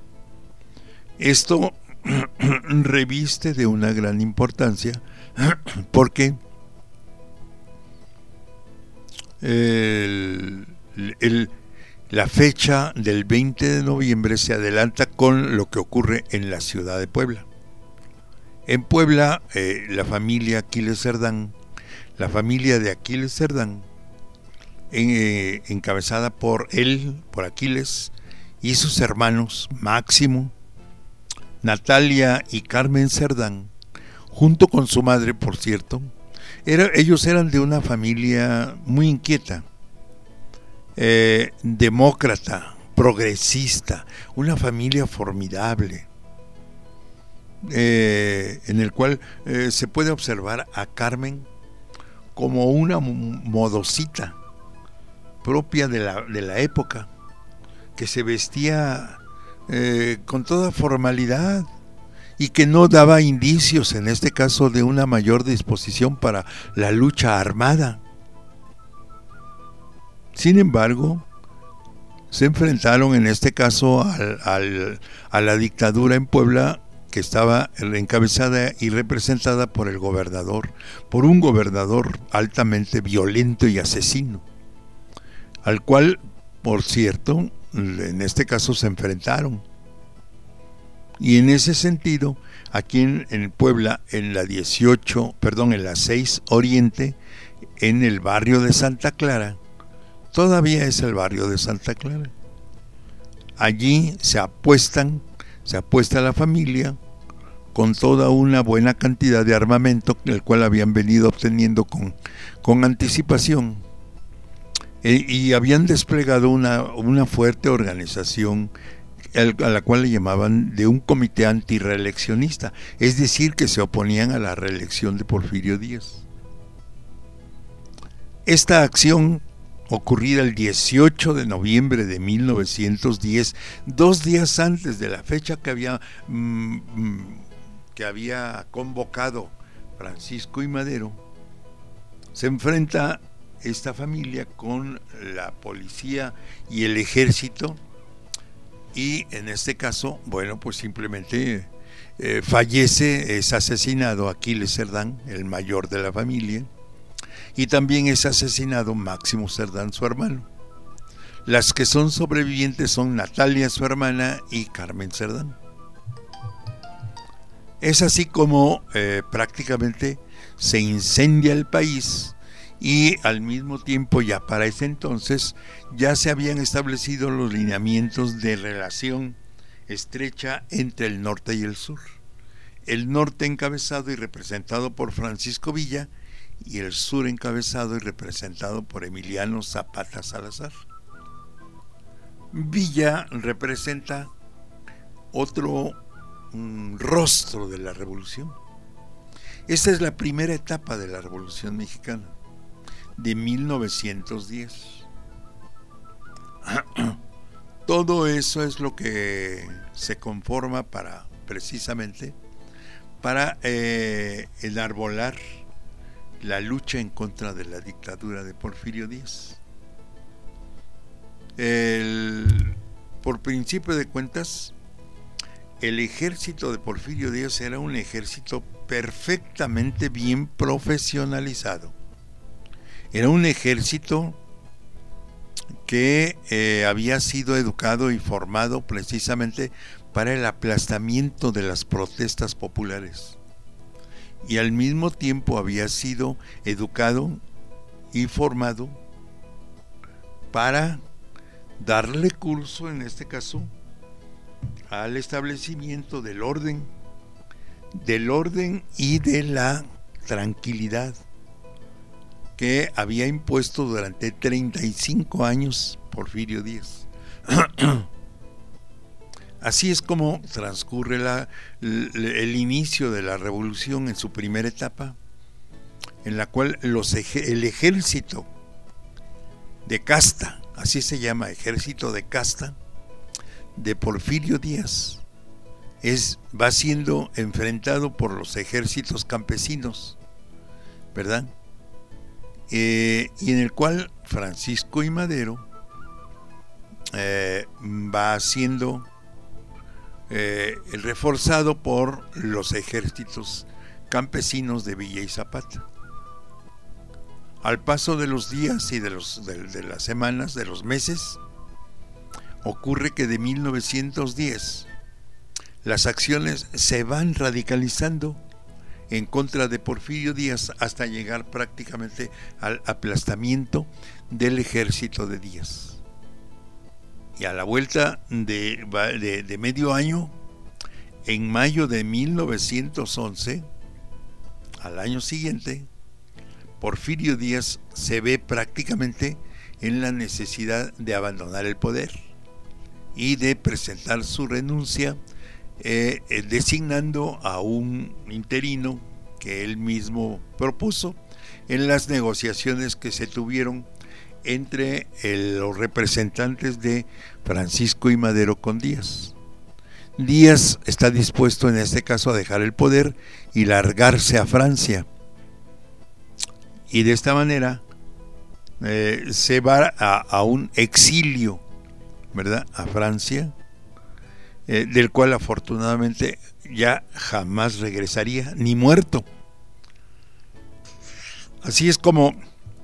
Esto reviste de una gran importancia porque el, el, la fecha del veinte de noviembre se adelanta con lo que ocurre en la ciudad de Puebla. En Puebla, eh, la familia Aquiles Cerdán, la familia de Aquiles Cerdán, en, eh, encabezada por él, por Aquiles, y sus hermanos Máximo, Natalia y Carmen Cerdán, junto con su madre, por cierto, era, ellos eran de una familia muy inquieta, eh, demócrata, progresista, una familia formidable, eh, en el cual eh, se puede observar a Carmen como una modosita propia de la, de la época, que se vestía eh, con toda formalidad y que no daba indicios, en este caso, de una mayor disposición para la lucha armada. Sin embargo, se enfrentaron en este caso al, al, a la dictadura en Puebla, que estaba encabezada y representada por el gobernador, por un gobernador altamente violento y asesino, al cual, por cierto, en este caso se enfrentaron. Y en ese sentido, aquí en, en Puebla, en la dieciocho, perdón, en la seis Oriente, en el barrio de Santa Clara, todavía es el barrio de Santa Clara. Allí se apuestan, se apuesta a la familia con toda una buena cantidad de armamento, el cual habían venido obteniendo con, con anticipación. E, y habían desplegado una, una fuerte organización a la cual le llamaban de un comité antirreeleccionista, es decir, que se oponían a la reelección de Porfirio Díaz. Esta acción, ocurrida el dieciocho de noviembre de mil novecientos diez, dos días antes de la fecha que había, mmm, que había convocado Francisco I. Madero, se enfrenta esta familia con la policía y el ejército, y en este caso, bueno, pues simplemente eh, fallece, es asesinado Aquiles Cerdán, el mayor de la familia, y también es asesinado Máximo Cerdán, su hermano. Las que son sobrevivientes son Natalia, su hermana, y Carmen Cerdán. Es así como eh, prácticamente se incendia el país, y al mismo tiempo, ya para ese entonces, ya se habían establecido los lineamientos de relación estrecha entre el norte y el sur. El norte encabezado y representado por Francisco Villa, y el sur encabezado y representado por Emiliano Zapata Salazar. Villa representa otro um, rostro de la revolución. Esta es la primera etapa de la Revolución Mexicana, de mil novecientos diez. Todo eso es lo que se conforma para, precisamente, para eh, enarbolar la lucha en contra de la dictadura de Porfirio Díaz. El, por principio de cuentas, el ejército de Porfirio Díaz era un ejército perfectamente bien profesionalizado. Era un ejército que eh, había sido educado y formado precisamente para el aplastamiento de las protestas populares. Y al mismo tiempo había sido educado y formado para darle curso, en este caso, al establecimiento del orden, del orden y de la tranquilidad que había impuesto durante treinta y cinco años Porfirio Díaz. Así es como transcurre la, el, el inicio de la revolución en su primera etapa, en la cual los ej- el ejército de casta, así se llama, ejército de casta, de Porfirio Díaz, es, va siendo enfrentado por los ejércitos campesinos, ¿verdad? Eh, y en el cual Francisco I. Madero eh, va siendo eh, reforzado por los ejércitos campesinos de Villa y Zapata. Al paso de los días y de, los, de, de las semanas, de los meses, ocurre que de mil novecientos diez las acciones se van radicalizando en contra de Porfirio Díaz hasta llegar prácticamente al aplastamiento del ejército de Díaz. Y a la vuelta de, de, de medio año, en mayo de mil novecientos once, al año siguiente, Porfirio Díaz se ve prácticamente en la necesidad de abandonar el poder y de presentar su renuncia, eh, eh, designando a un interino que él mismo propuso en las negociaciones que se tuvieron entre el, los representantes de Francisco I. Madero con Díaz. Díaz está dispuesto en este caso a dejar el poder y largarse a Francia, y de esta manera eh, se va a, a un exilio, ¿verdad?, a Francia, eh, del cual afortunadamente ya jamás regresaría, ni muerto. Así es como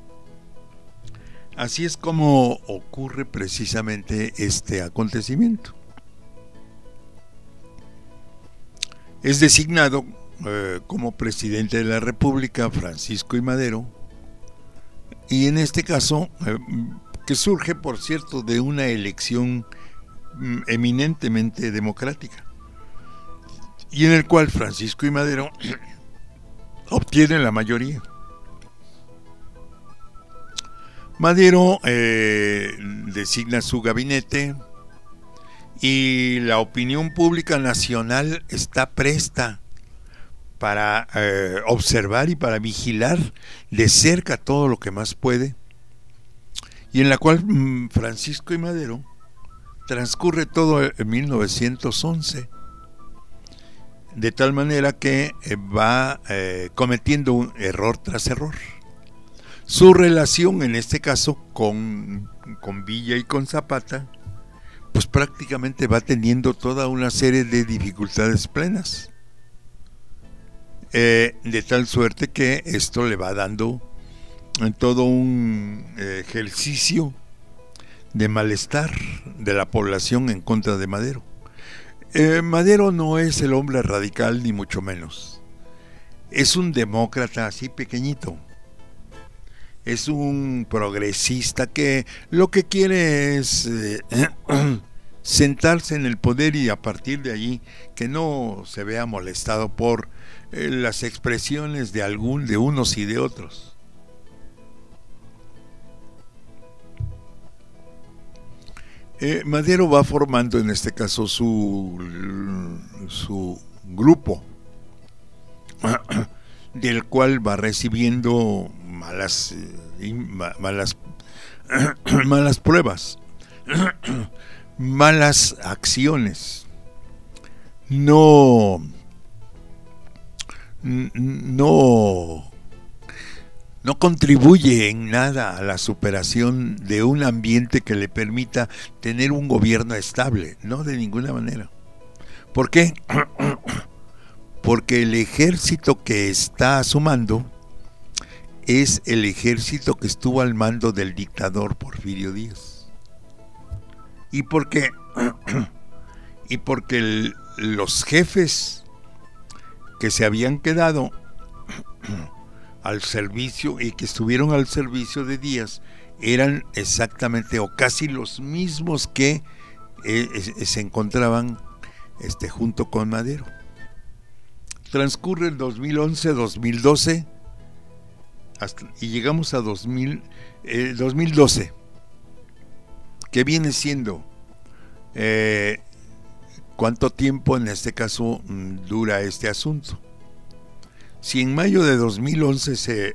así es como ocurre precisamente este acontecimiento. Es designado eh, como presidente de la República Francisco I. Madero, y en este caso, eh, que surge, por cierto, de una elección mm, eminentemente democrática, y en el cual Francisco I. Madero obtiene la mayoría. Madero eh, designa su gabinete y la opinión pública nacional está presta para eh, observar y para vigilar de cerca todo lo que más puede, y en la cual mmm, Francisco I. Madero transcurre todo en mil novecientos once, de tal manera que eh, va eh, cometiendo un error tras error. Su relación en este caso con, con Villa y con Zapata, pues prácticamente va teniendo toda una serie de dificultades plenas, eh, de tal suerte que esto le va dando en todo un eh, ejercicio de malestar de la población en contra de Madero. Eh, Madero no es el hombre radical, ni mucho menos. Es un demócrata así pequeñito. Es un progresista que lo que quiere es eh, sentarse en el poder, y a partir de allí que no se vea molestado por eh, las expresiones de algún de unos y de otros. Eh, Madero va formando en este caso su, su grupo, del cual va recibiendo malas eh, malas malas pruebas, malas acciones. No no no contribuye en nada a la superación de un ambiente que le permita tener un gobierno estable, no de ninguna manera. ¿Por qué? Porque el ejército que está a su mando es el ejército que estuvo al mando del dictador Porfirio Díaz. Y porque, y porque el, los jefes que se habían quedado al servicio y que estuvieron al servicio de Díaz eran exactamente o casi los mismos que eh, eh, se encontraban este, junto con Madero. Transcurre el dos mil once, dos mil doce hasta, y llegamos a dos mil, eh, dos mil doce, que viene siendo eh, cuánto tiempo en este caso dura este asunto. Si en mayo de dos mil once se,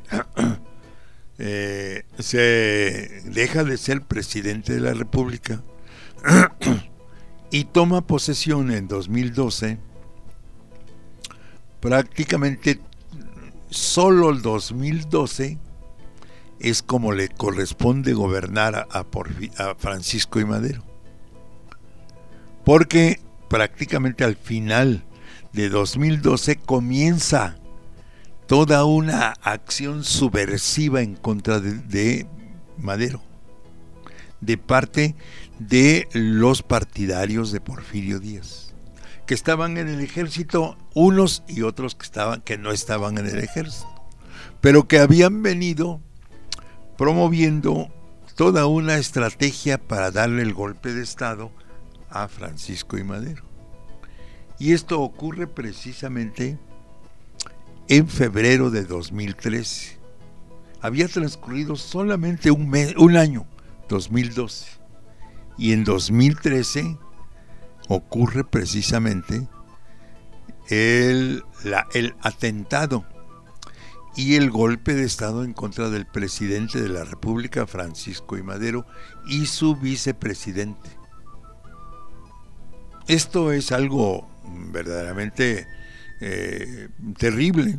eh, se deja de ser presidente de la República y toma posesión en dos mil doce, prácticamente solo el dos mil doce es como le corresponde gobernar a, a, Porfi, a Francisco I. Madero, porque prácticamente al final de dos mil doce comienza toda una acción subversiva en contra de, de Madero, de parte de los partidarios de Porfirio Díaz, que estaban en el ejército, unos y otros que estaban, que no estaban en el ejército, pero que habían venido promoviendo toda una estrategia para darle el golpe de estado a Francisco I. Madero. Y esto ocurre precisamente en febrero de dos mil trece. Había transcurrido solamente un mes, un año, dos mil doce, y en dos mil trece ocurre precisamente el, la, el atentado y el golpe de estado en contra del presidente de la República, Francisco I. Madero, y su vicepresidente. Esto es algo verdaderamente eh, terrible.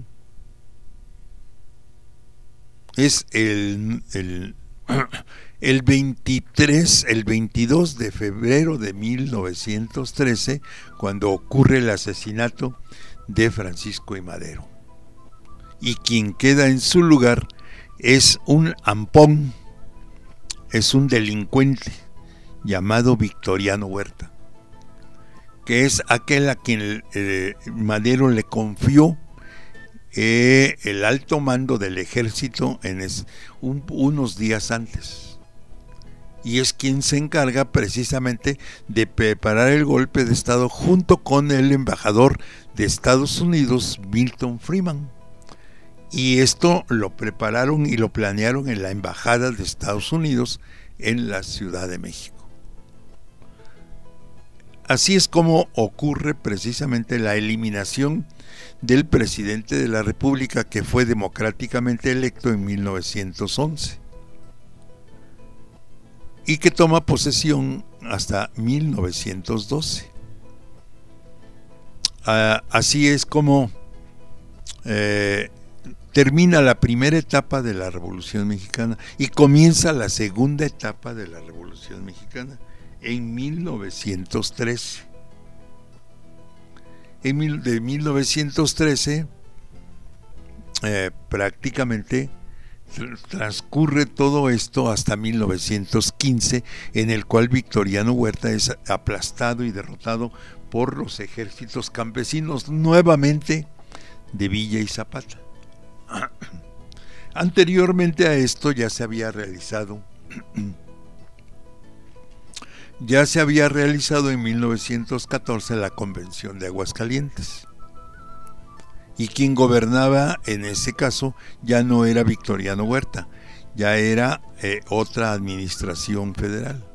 Es el, el, el veintitrés, el veintidós de febrero de mil novecientos trece, cuando ocurre el asesinato de Francisco I. Madero. Y quien queda en su lugar es un ampón, es un delincuente llamado Victoriano Huerta, que es aquel a quien eh, Madero le confió eh, el alto mando del ejército en es, un, unos días antes, y es quien se encarga precisamente de preparar el golpe de estado junto con el embajador de Estados Unidos, Milton Friedman, y esto lo prepararon y lo planearon en la embajada de Estados Unidos en la Ciudad de México. Así es como ocurre precisamente la eliminación del presidente de la República, que fue democráticamente electo en mil novecientos once y que toma posesión hasta mil novecientos doce. Uh, así es como eh, termina la primera etapa de la Revolución Mexicana y comienza la segunda etapa de la Revolución Mexicana en mil novecientos trece. En mil, de mil novecientos trece eh, prácticamente transcurre todo esto hasta mil novecientos quince, en el cual Victoriano Huerta es aplastado y derrotado por los ejércitos campesinos nuevamente de Villa y Zapata. Anteriormente a esto ya se había realizado ya se había realizado en mil novecientos catorce la Convención de Aguascalientes, y quien gobernaba en ese caso ya no era Victoriano Huerta, ya era eh, otra administración federal.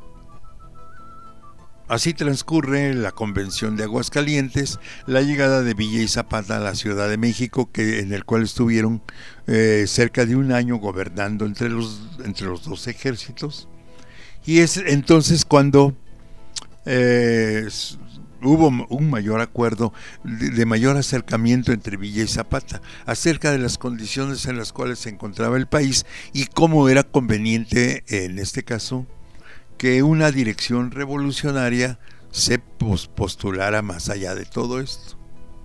Así transcurre la Convención de Aguascalientes, la llegada de Villa y Zapata a la Ciudad de México, que, en el cual estuvieron eh, cerca de un año gobernando entre los, entre los dos ejércitos, y es entonces cuando eh, hubo un mayor acuerdo, de, de mayor acercamiento entre Villa y Zapata acerca de las condiciones en las cuales se encontraba el país y cómo era conveniente, en este caso, que una dirección revolucionaria se postulara más allá de todo esto.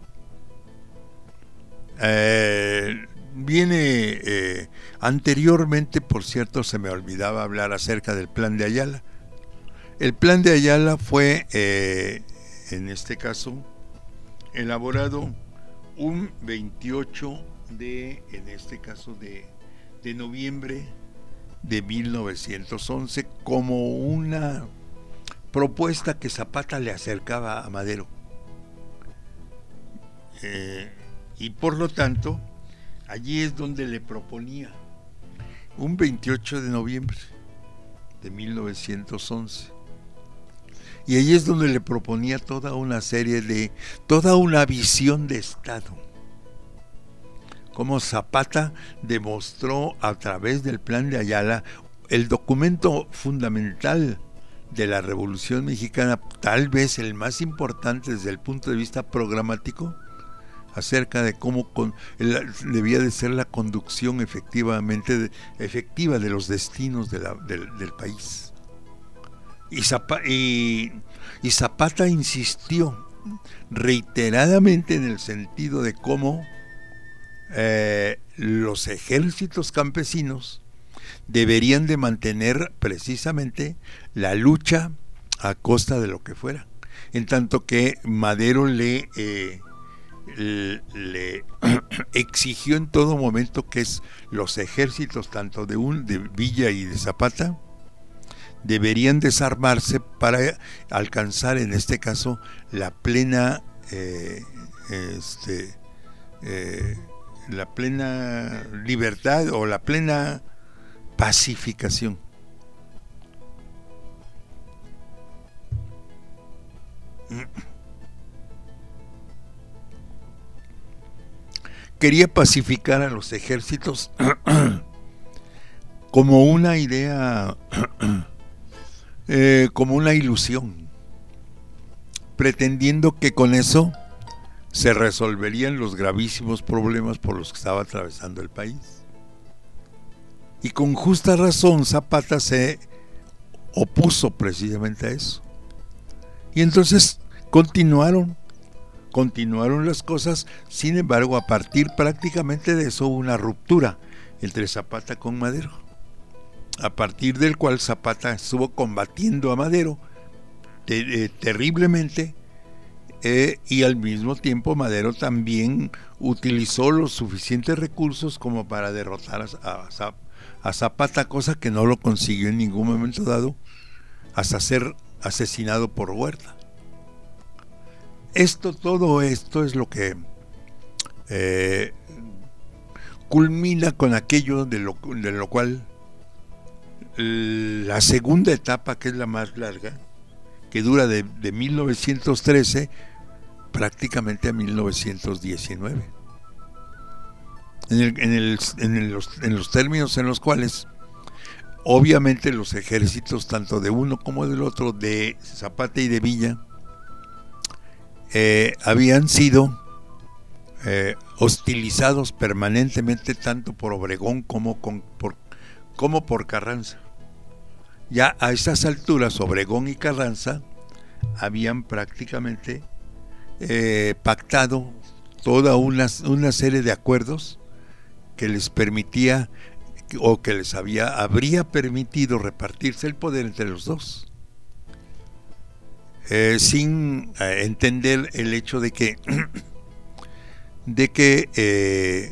Eh, viene eh, anteriormente, por cierto, se me olvidaba hablar acerca del Plan de Ayala. El Plan de Ayala fue, eh, en este caso, elaborado un veintiocho de, en este caso, de, de noviembre de mil novecientos once, como una propuesta que Zapata le acercaba a Madero. Eh, y por lo tanto, allí es donde le proponía, un veintiocho de noviembre de mil novecientos once. Y allí es donde le proponía toda una serie de, toda una visión de Estado. Como Zapata demostró a través del Plan de Ayala, el documento fundamental de la Revolución Mexicana, tal vez el más importante desde el punto de vista programático, acerca de cómo con, el, debía de ser la conducción efectivamente de, efectiva de los destinos de la, del, del país. Y Zapata, y, y Zapata insistió reiteradamente en el sentido de cómo eh, los ejércitos campesinos deberían de mantener precisamente la lucha a costa de lo que fuera, en tanto que Madero le, eh, le, le exigió en todo momento que es los ejércitos tanto de, un, de Villa y de Zapata deberían desarmarse para alcanzar, en este caso, la plena eh, este, eh, la plena libertad o la plena pacificación. Quería pacificar a los ejércitos como una idea Eh, como una ilusión, pretendiendo que con eso se resolverían los gravísimos problemas por los que estaba atravesando el país. Y con justa razón Zapata se opuso precisamente a eso. Y entonces continuaron, continuaron las cosas. Sin embargo, a partir prácticamente de eso hubo una ruptura entre Zapata con Madero, a partir del cual Zapata estuvo combatiendo a Madero te, eh, terriblemente, eh, y al mismo tiempo Madero también utilizó los suficientes recursos como para derrotar a, a, a Zapata, cosa que no lo consiguió en ningún momento dado, hasta ser asesinado por Huerta. Esto, todo esto es lo que eh, culmina con aquello de lo, de lo cual la segunda etapa, que es la más larga, que dura de, de mil novecientos trece prácticamente a mil novecientos diecinueve, en, el, en, el, en, el, los, en los términos en los cuales obviamente los ejércitos tanto de uno como del otro, de Zapata y de Villa, eh, habían sido eh, hostilizados permanentemente tanto por Obregón como, con, por, como por Carranza. Ya a esas alturas Obregón y Carranza habían prácticamente eh, pactado toda una, una serie de acuerdos que les permitía o que les había habría permitido repartirse el poder entre los dos, eh, sin eh, entender el hecho de que de que eh,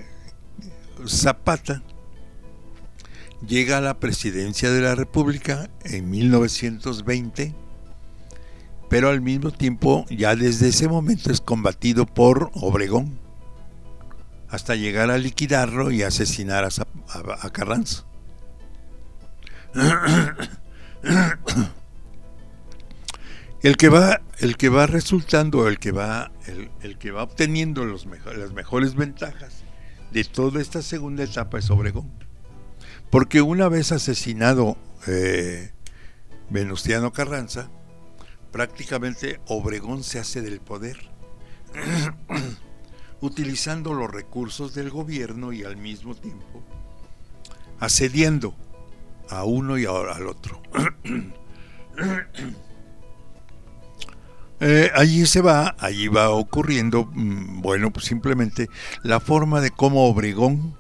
Zapata llega a la presidencia de la República en mil novecientos veinte, pero al mismo tiempo ya desde ese momento es combatido por Obregón hasta llegar a liquidarlo y asesinar a, a, a Carranza. El que va, el que va resultando, el que va, el, el que va obteniendo los mejor, las mejores ventajas de toda esta segunda etapa es Obregón. Porque una vez asesinado eh, Venustiano Carranza, prácticamente Obregón se hace del poder, utilizando los recursos del gobierno y al mismo tiempo asediando a uno y ahora al otro. eh, allí se va, allí va ocurriendo, bueno, pues simplemente la forma de cómo Obregón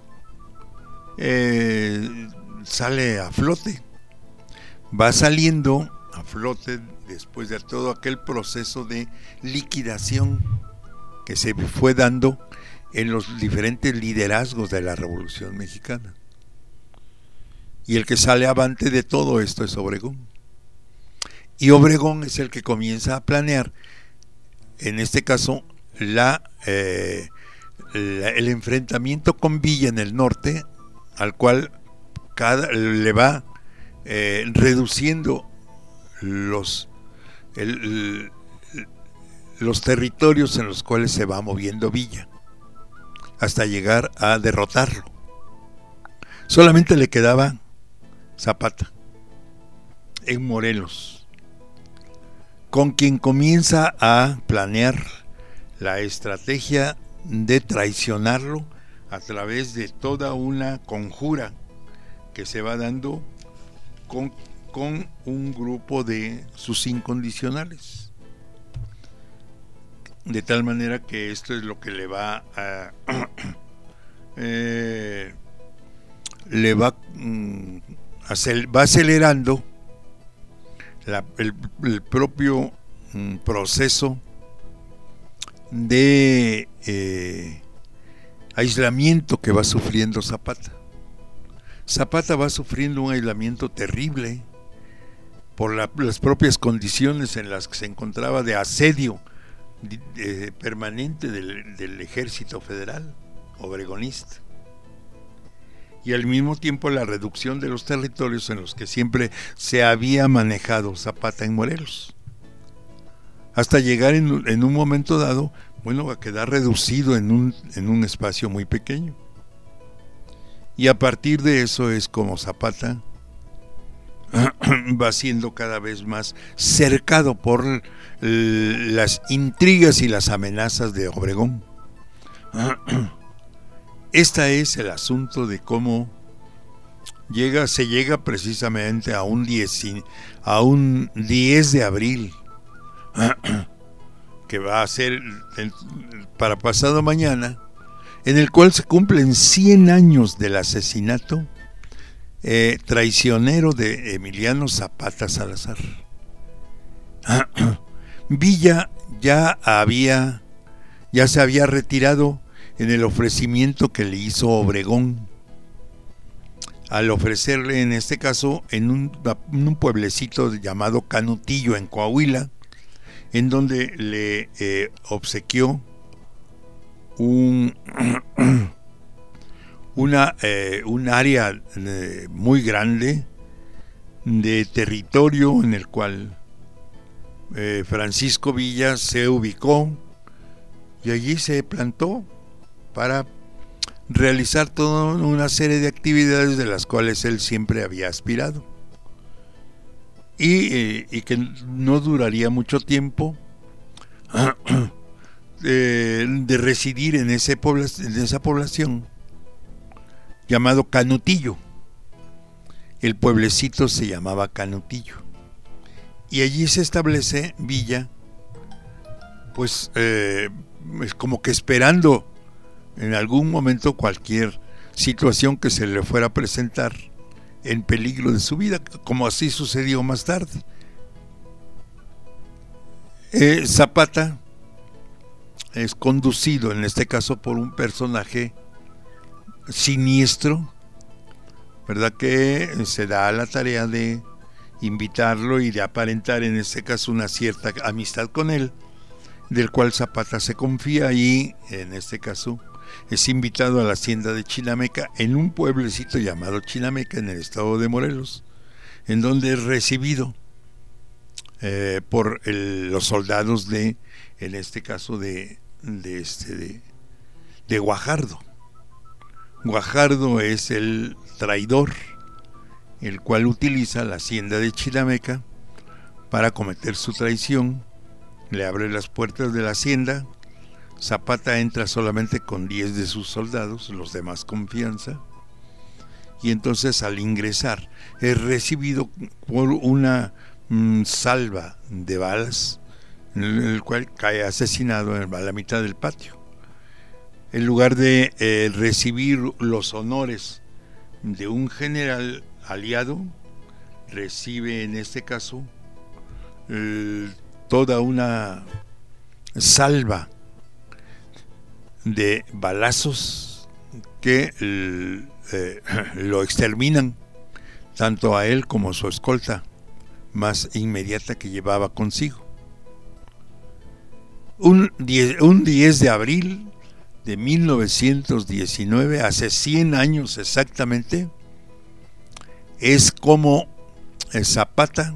eh, sale a flote, va saliendo a flote después de todo aquel proceso de liquidación que se fue dando en los diferentes liderazgos de la Revolución Mexicana. Y el que sale avante de todo esto es Obregón. Y Obregón es el que comienza a planear, en este caso, la, eh, la el enfrentamiento con Villa en el norte, al cual cada, le va eh, reduciendo los, el, el, los territorios en los cuales se va moviendo Villa, hasta llegar a derrotarlo. Solamente le quedaba Zapata en Morelos, con quien comienza a planear la estrategia de traicionarlo a través de toda una conjura que se va dando con, con un grupo de sus incondicionales, de tal manera que esto es lo que le va a eh, le va mm, va acelerando la, el, el propio mm, proceso de eh, aislamiento que va sufriendo Zapata. Zapata va sufriendo un aislamiento terrible por la, las propias condiciones en las que se encontraba de asedio de, de, permanente del, del ejército federal obregonista, y al mismo tiempo la reducción de los territorios en los que siempre se había manejado Zapata en Morelos, hasta llegar en, en un momento dado, bueno, a quedar reducido en un, en un espacio muy pequeño. Y a partir de eso es como Zapata va siendo cada vez más cercado por las intrigas y las amenazas de Obregón. Este es el asunto de cómo llega, se llega precisamente a un diez, a un diez de abril, que va a ser el, para pasado mañana, en el cual se cumplen cien años del asesinato eh, traicionero de Emiliano Zapata Salazar. Villa ya había, ya se había retirado en el ofrecimiento que le hizo Obregón, al ofrecerle en este caso en un, en un pueblecito llamado Canutillo en Coahuila, en donde le eh, obsequió un una eh, un área eh, muy grande de territorio en el cual eh, Francisco Villa se ubicó y allí se plantó para realizar toda una serie de actividades de las cuales él siempre había aspirado, y, eh, y que no duraría mucho tiempo de, de residir en, ese pobla, en esa población llamado Canutillo. El pueblecito se llamaba Canutillo y allí se establece Villa, pues eh, es como que esperando en algún momento cualquier situación que se le fuera a presentar en peligro de su vida, como así sucedió más tarde. Eh, Zapata es conducido en este caso por un personaje siniestro, ¿verdad?, que se da la tarea de invitarlo y de aparentar en este caso una cierta amistad con él, del cual Zapata se confía, y en este caso es invitado a la hacienda de Chinameca, en un pueblecito llamado Chinameca en el estado de Morelos, en donde es recibido eh, por el, los soldados de, en este caso de, de, este, de, de Guajardo. Guajardo es el traidor, el cual utiliza la hacienda de Chinameca para cometer su traición, le abre las puertas de la hacienda. Zapata entra solamente con diez de sus soldados, los de más confianza, y entonces al ingresar es recibido por una mm, salva de balas, en el cual cae asesinado a la mitad del patio. En lugar de eh, recibir los honores de un general aliado, recibe en este caso eh, toda una salva de balazos que eh, lo exterminan, tanto a él como a su escolta más inmediata que llevaba consigo. Un diez, un diez de abril de mil novecientos diecinueve, hace cien años exactamente, es como Zapata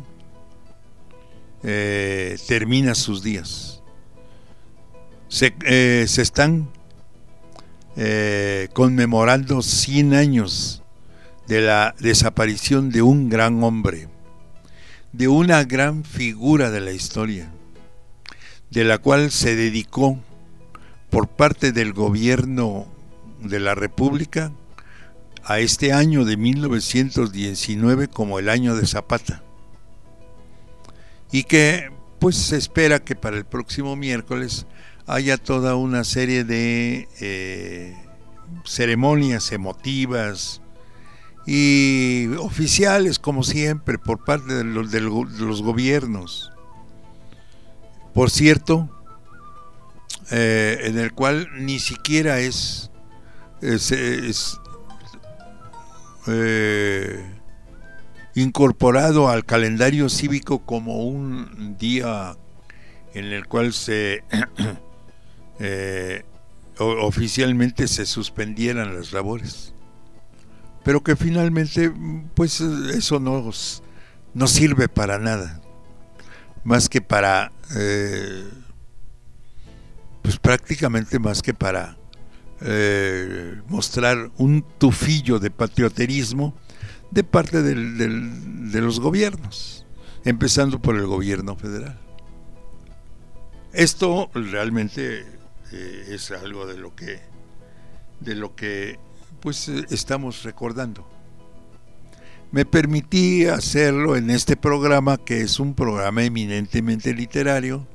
eh, termina sus días. Se, eh, se están eh, conmemorando cien años de la desaparición de un gran hombre, de una gran figura de la historia, de la cual se dedicó por parte del gobierno de la República a este año de mil novecientos diecinueve como el año de Zapata, y que pues se espera que para el próximo miércoles haya toda una serie de eh, ceremonias emotivas y oficiales, como siempre, por parte de los, de los gobiernos. Por cierto, eh, en el cual ni siquiera es, es, es eh, incorporado al calendario cívico como un día en el cual se eh, oficialmente se suspendieran las labores, pero que finalmente pues eso no, no sirve para nada más que para eh, pues prácticamente más que para eh, mostrar un tufillo de patrioterismo de parte del, del, de los gobiernos, empezando por el gobierno federal. Esto realmente eh, es algo de lo que de lo que pues eh, estamos recordando. Me permití hacerlo en este programa, que es un programa eminentemente literario,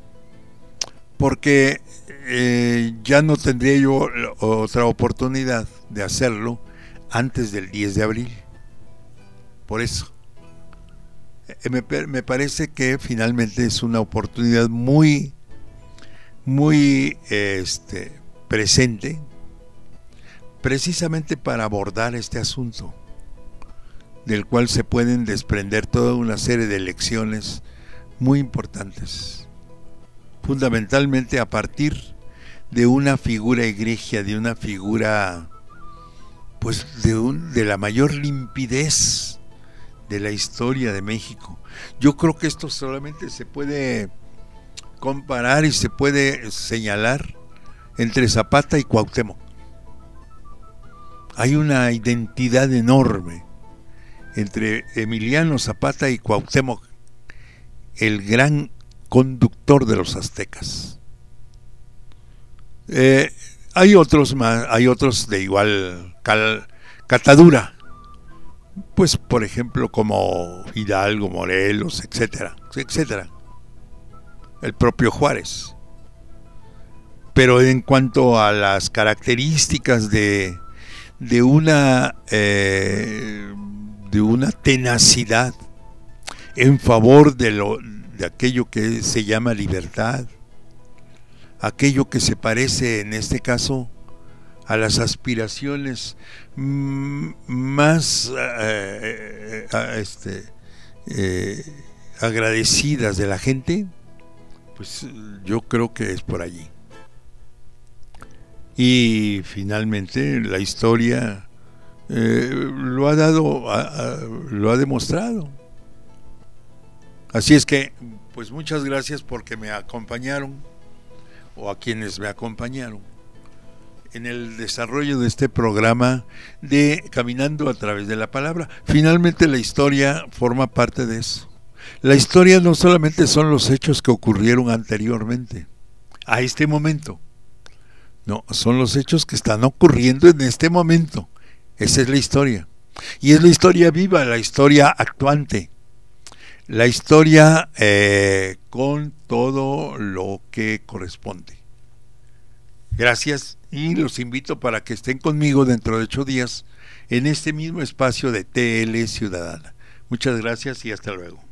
porque eh, ya no tendría yo otra oportunidad de hacerlo antes del diez de abril. Por eso eh, me, me parece que finalmente es una oportunidad muy muy este, presente, precisamente para abordar este asunto, del cual se pueden desprender toda una serie de lecciones muy importantes, fundamentalmente a partir de una figura egregia, de una figura pues de, un, de la mayor limpidez de la historia de México. Yo creo que esto solamente se puede comparar y se puede señalar entre Zapata y Cuauhtémoc. Hay una identidad enorme entre Emiliano Zapata y Cuauhtémoc, el gran conductor de los aztecas. Eh, hay otros más, hay otros de igual cal, catadura, pues por ejemplo como Hidalgo, Morelos, etcétera, etcétera. El propio Juárez. Pero en cuanto a las características de, de una eh, de una tenacidad en favor de lo de aquello que se llama libertad, aquello que se parece en este caso a las aspiraciones mm, más eh, eh, este, eh, agradecidas de la gente, pues yo creo que es por allí. Y finalmente la historia eh, lo ha dado, a, a, lo ha demostrado. Así es que, pues muchas gracias porque me acompañaron, o a quienes me acompañaron, en el desarrollo de este programa de Caminando a través de la Palabra. Finalmente la historia forma parte de eso. La historia no solamente son los hechos que ocurrieron anteriormente, a este momento. No, son los hechos que están ocurriendo en este momento. Esa es la historia. Y es la historia viva, la historia actuante. La historia eh, con todo lo que corresponde. Gracias y los invito para que estén conmigo dentro de ocho días en este mismo espacio de T L Ciudadana. Muchas gracias y hasta luego.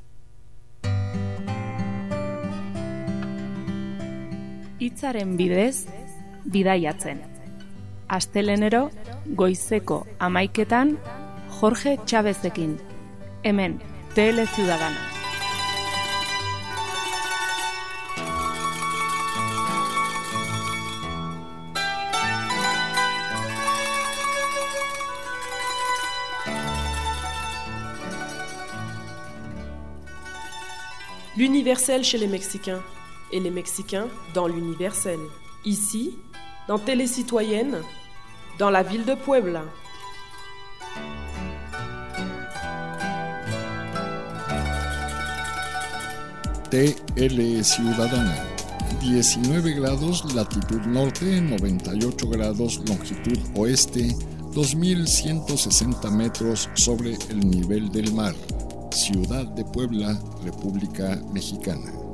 Hitzaren bidez, bidaiatzen. Astelenero, goizeko hamaiketan, Jorge Chavezekin. Hemen, T L Ciudadana. L'universel chez les Mexicains et les Mexicains dans l'universel. Ici, dans Télé Citoyenne, dans la ville de Puebla. T L Ciudadana, diecinueve grados latitud norte, noventa y ocho grados longitud oeste, dos mil ciento sesenta metros sobre el nivel del mar. Ciudad de Puebla, República Mexicana.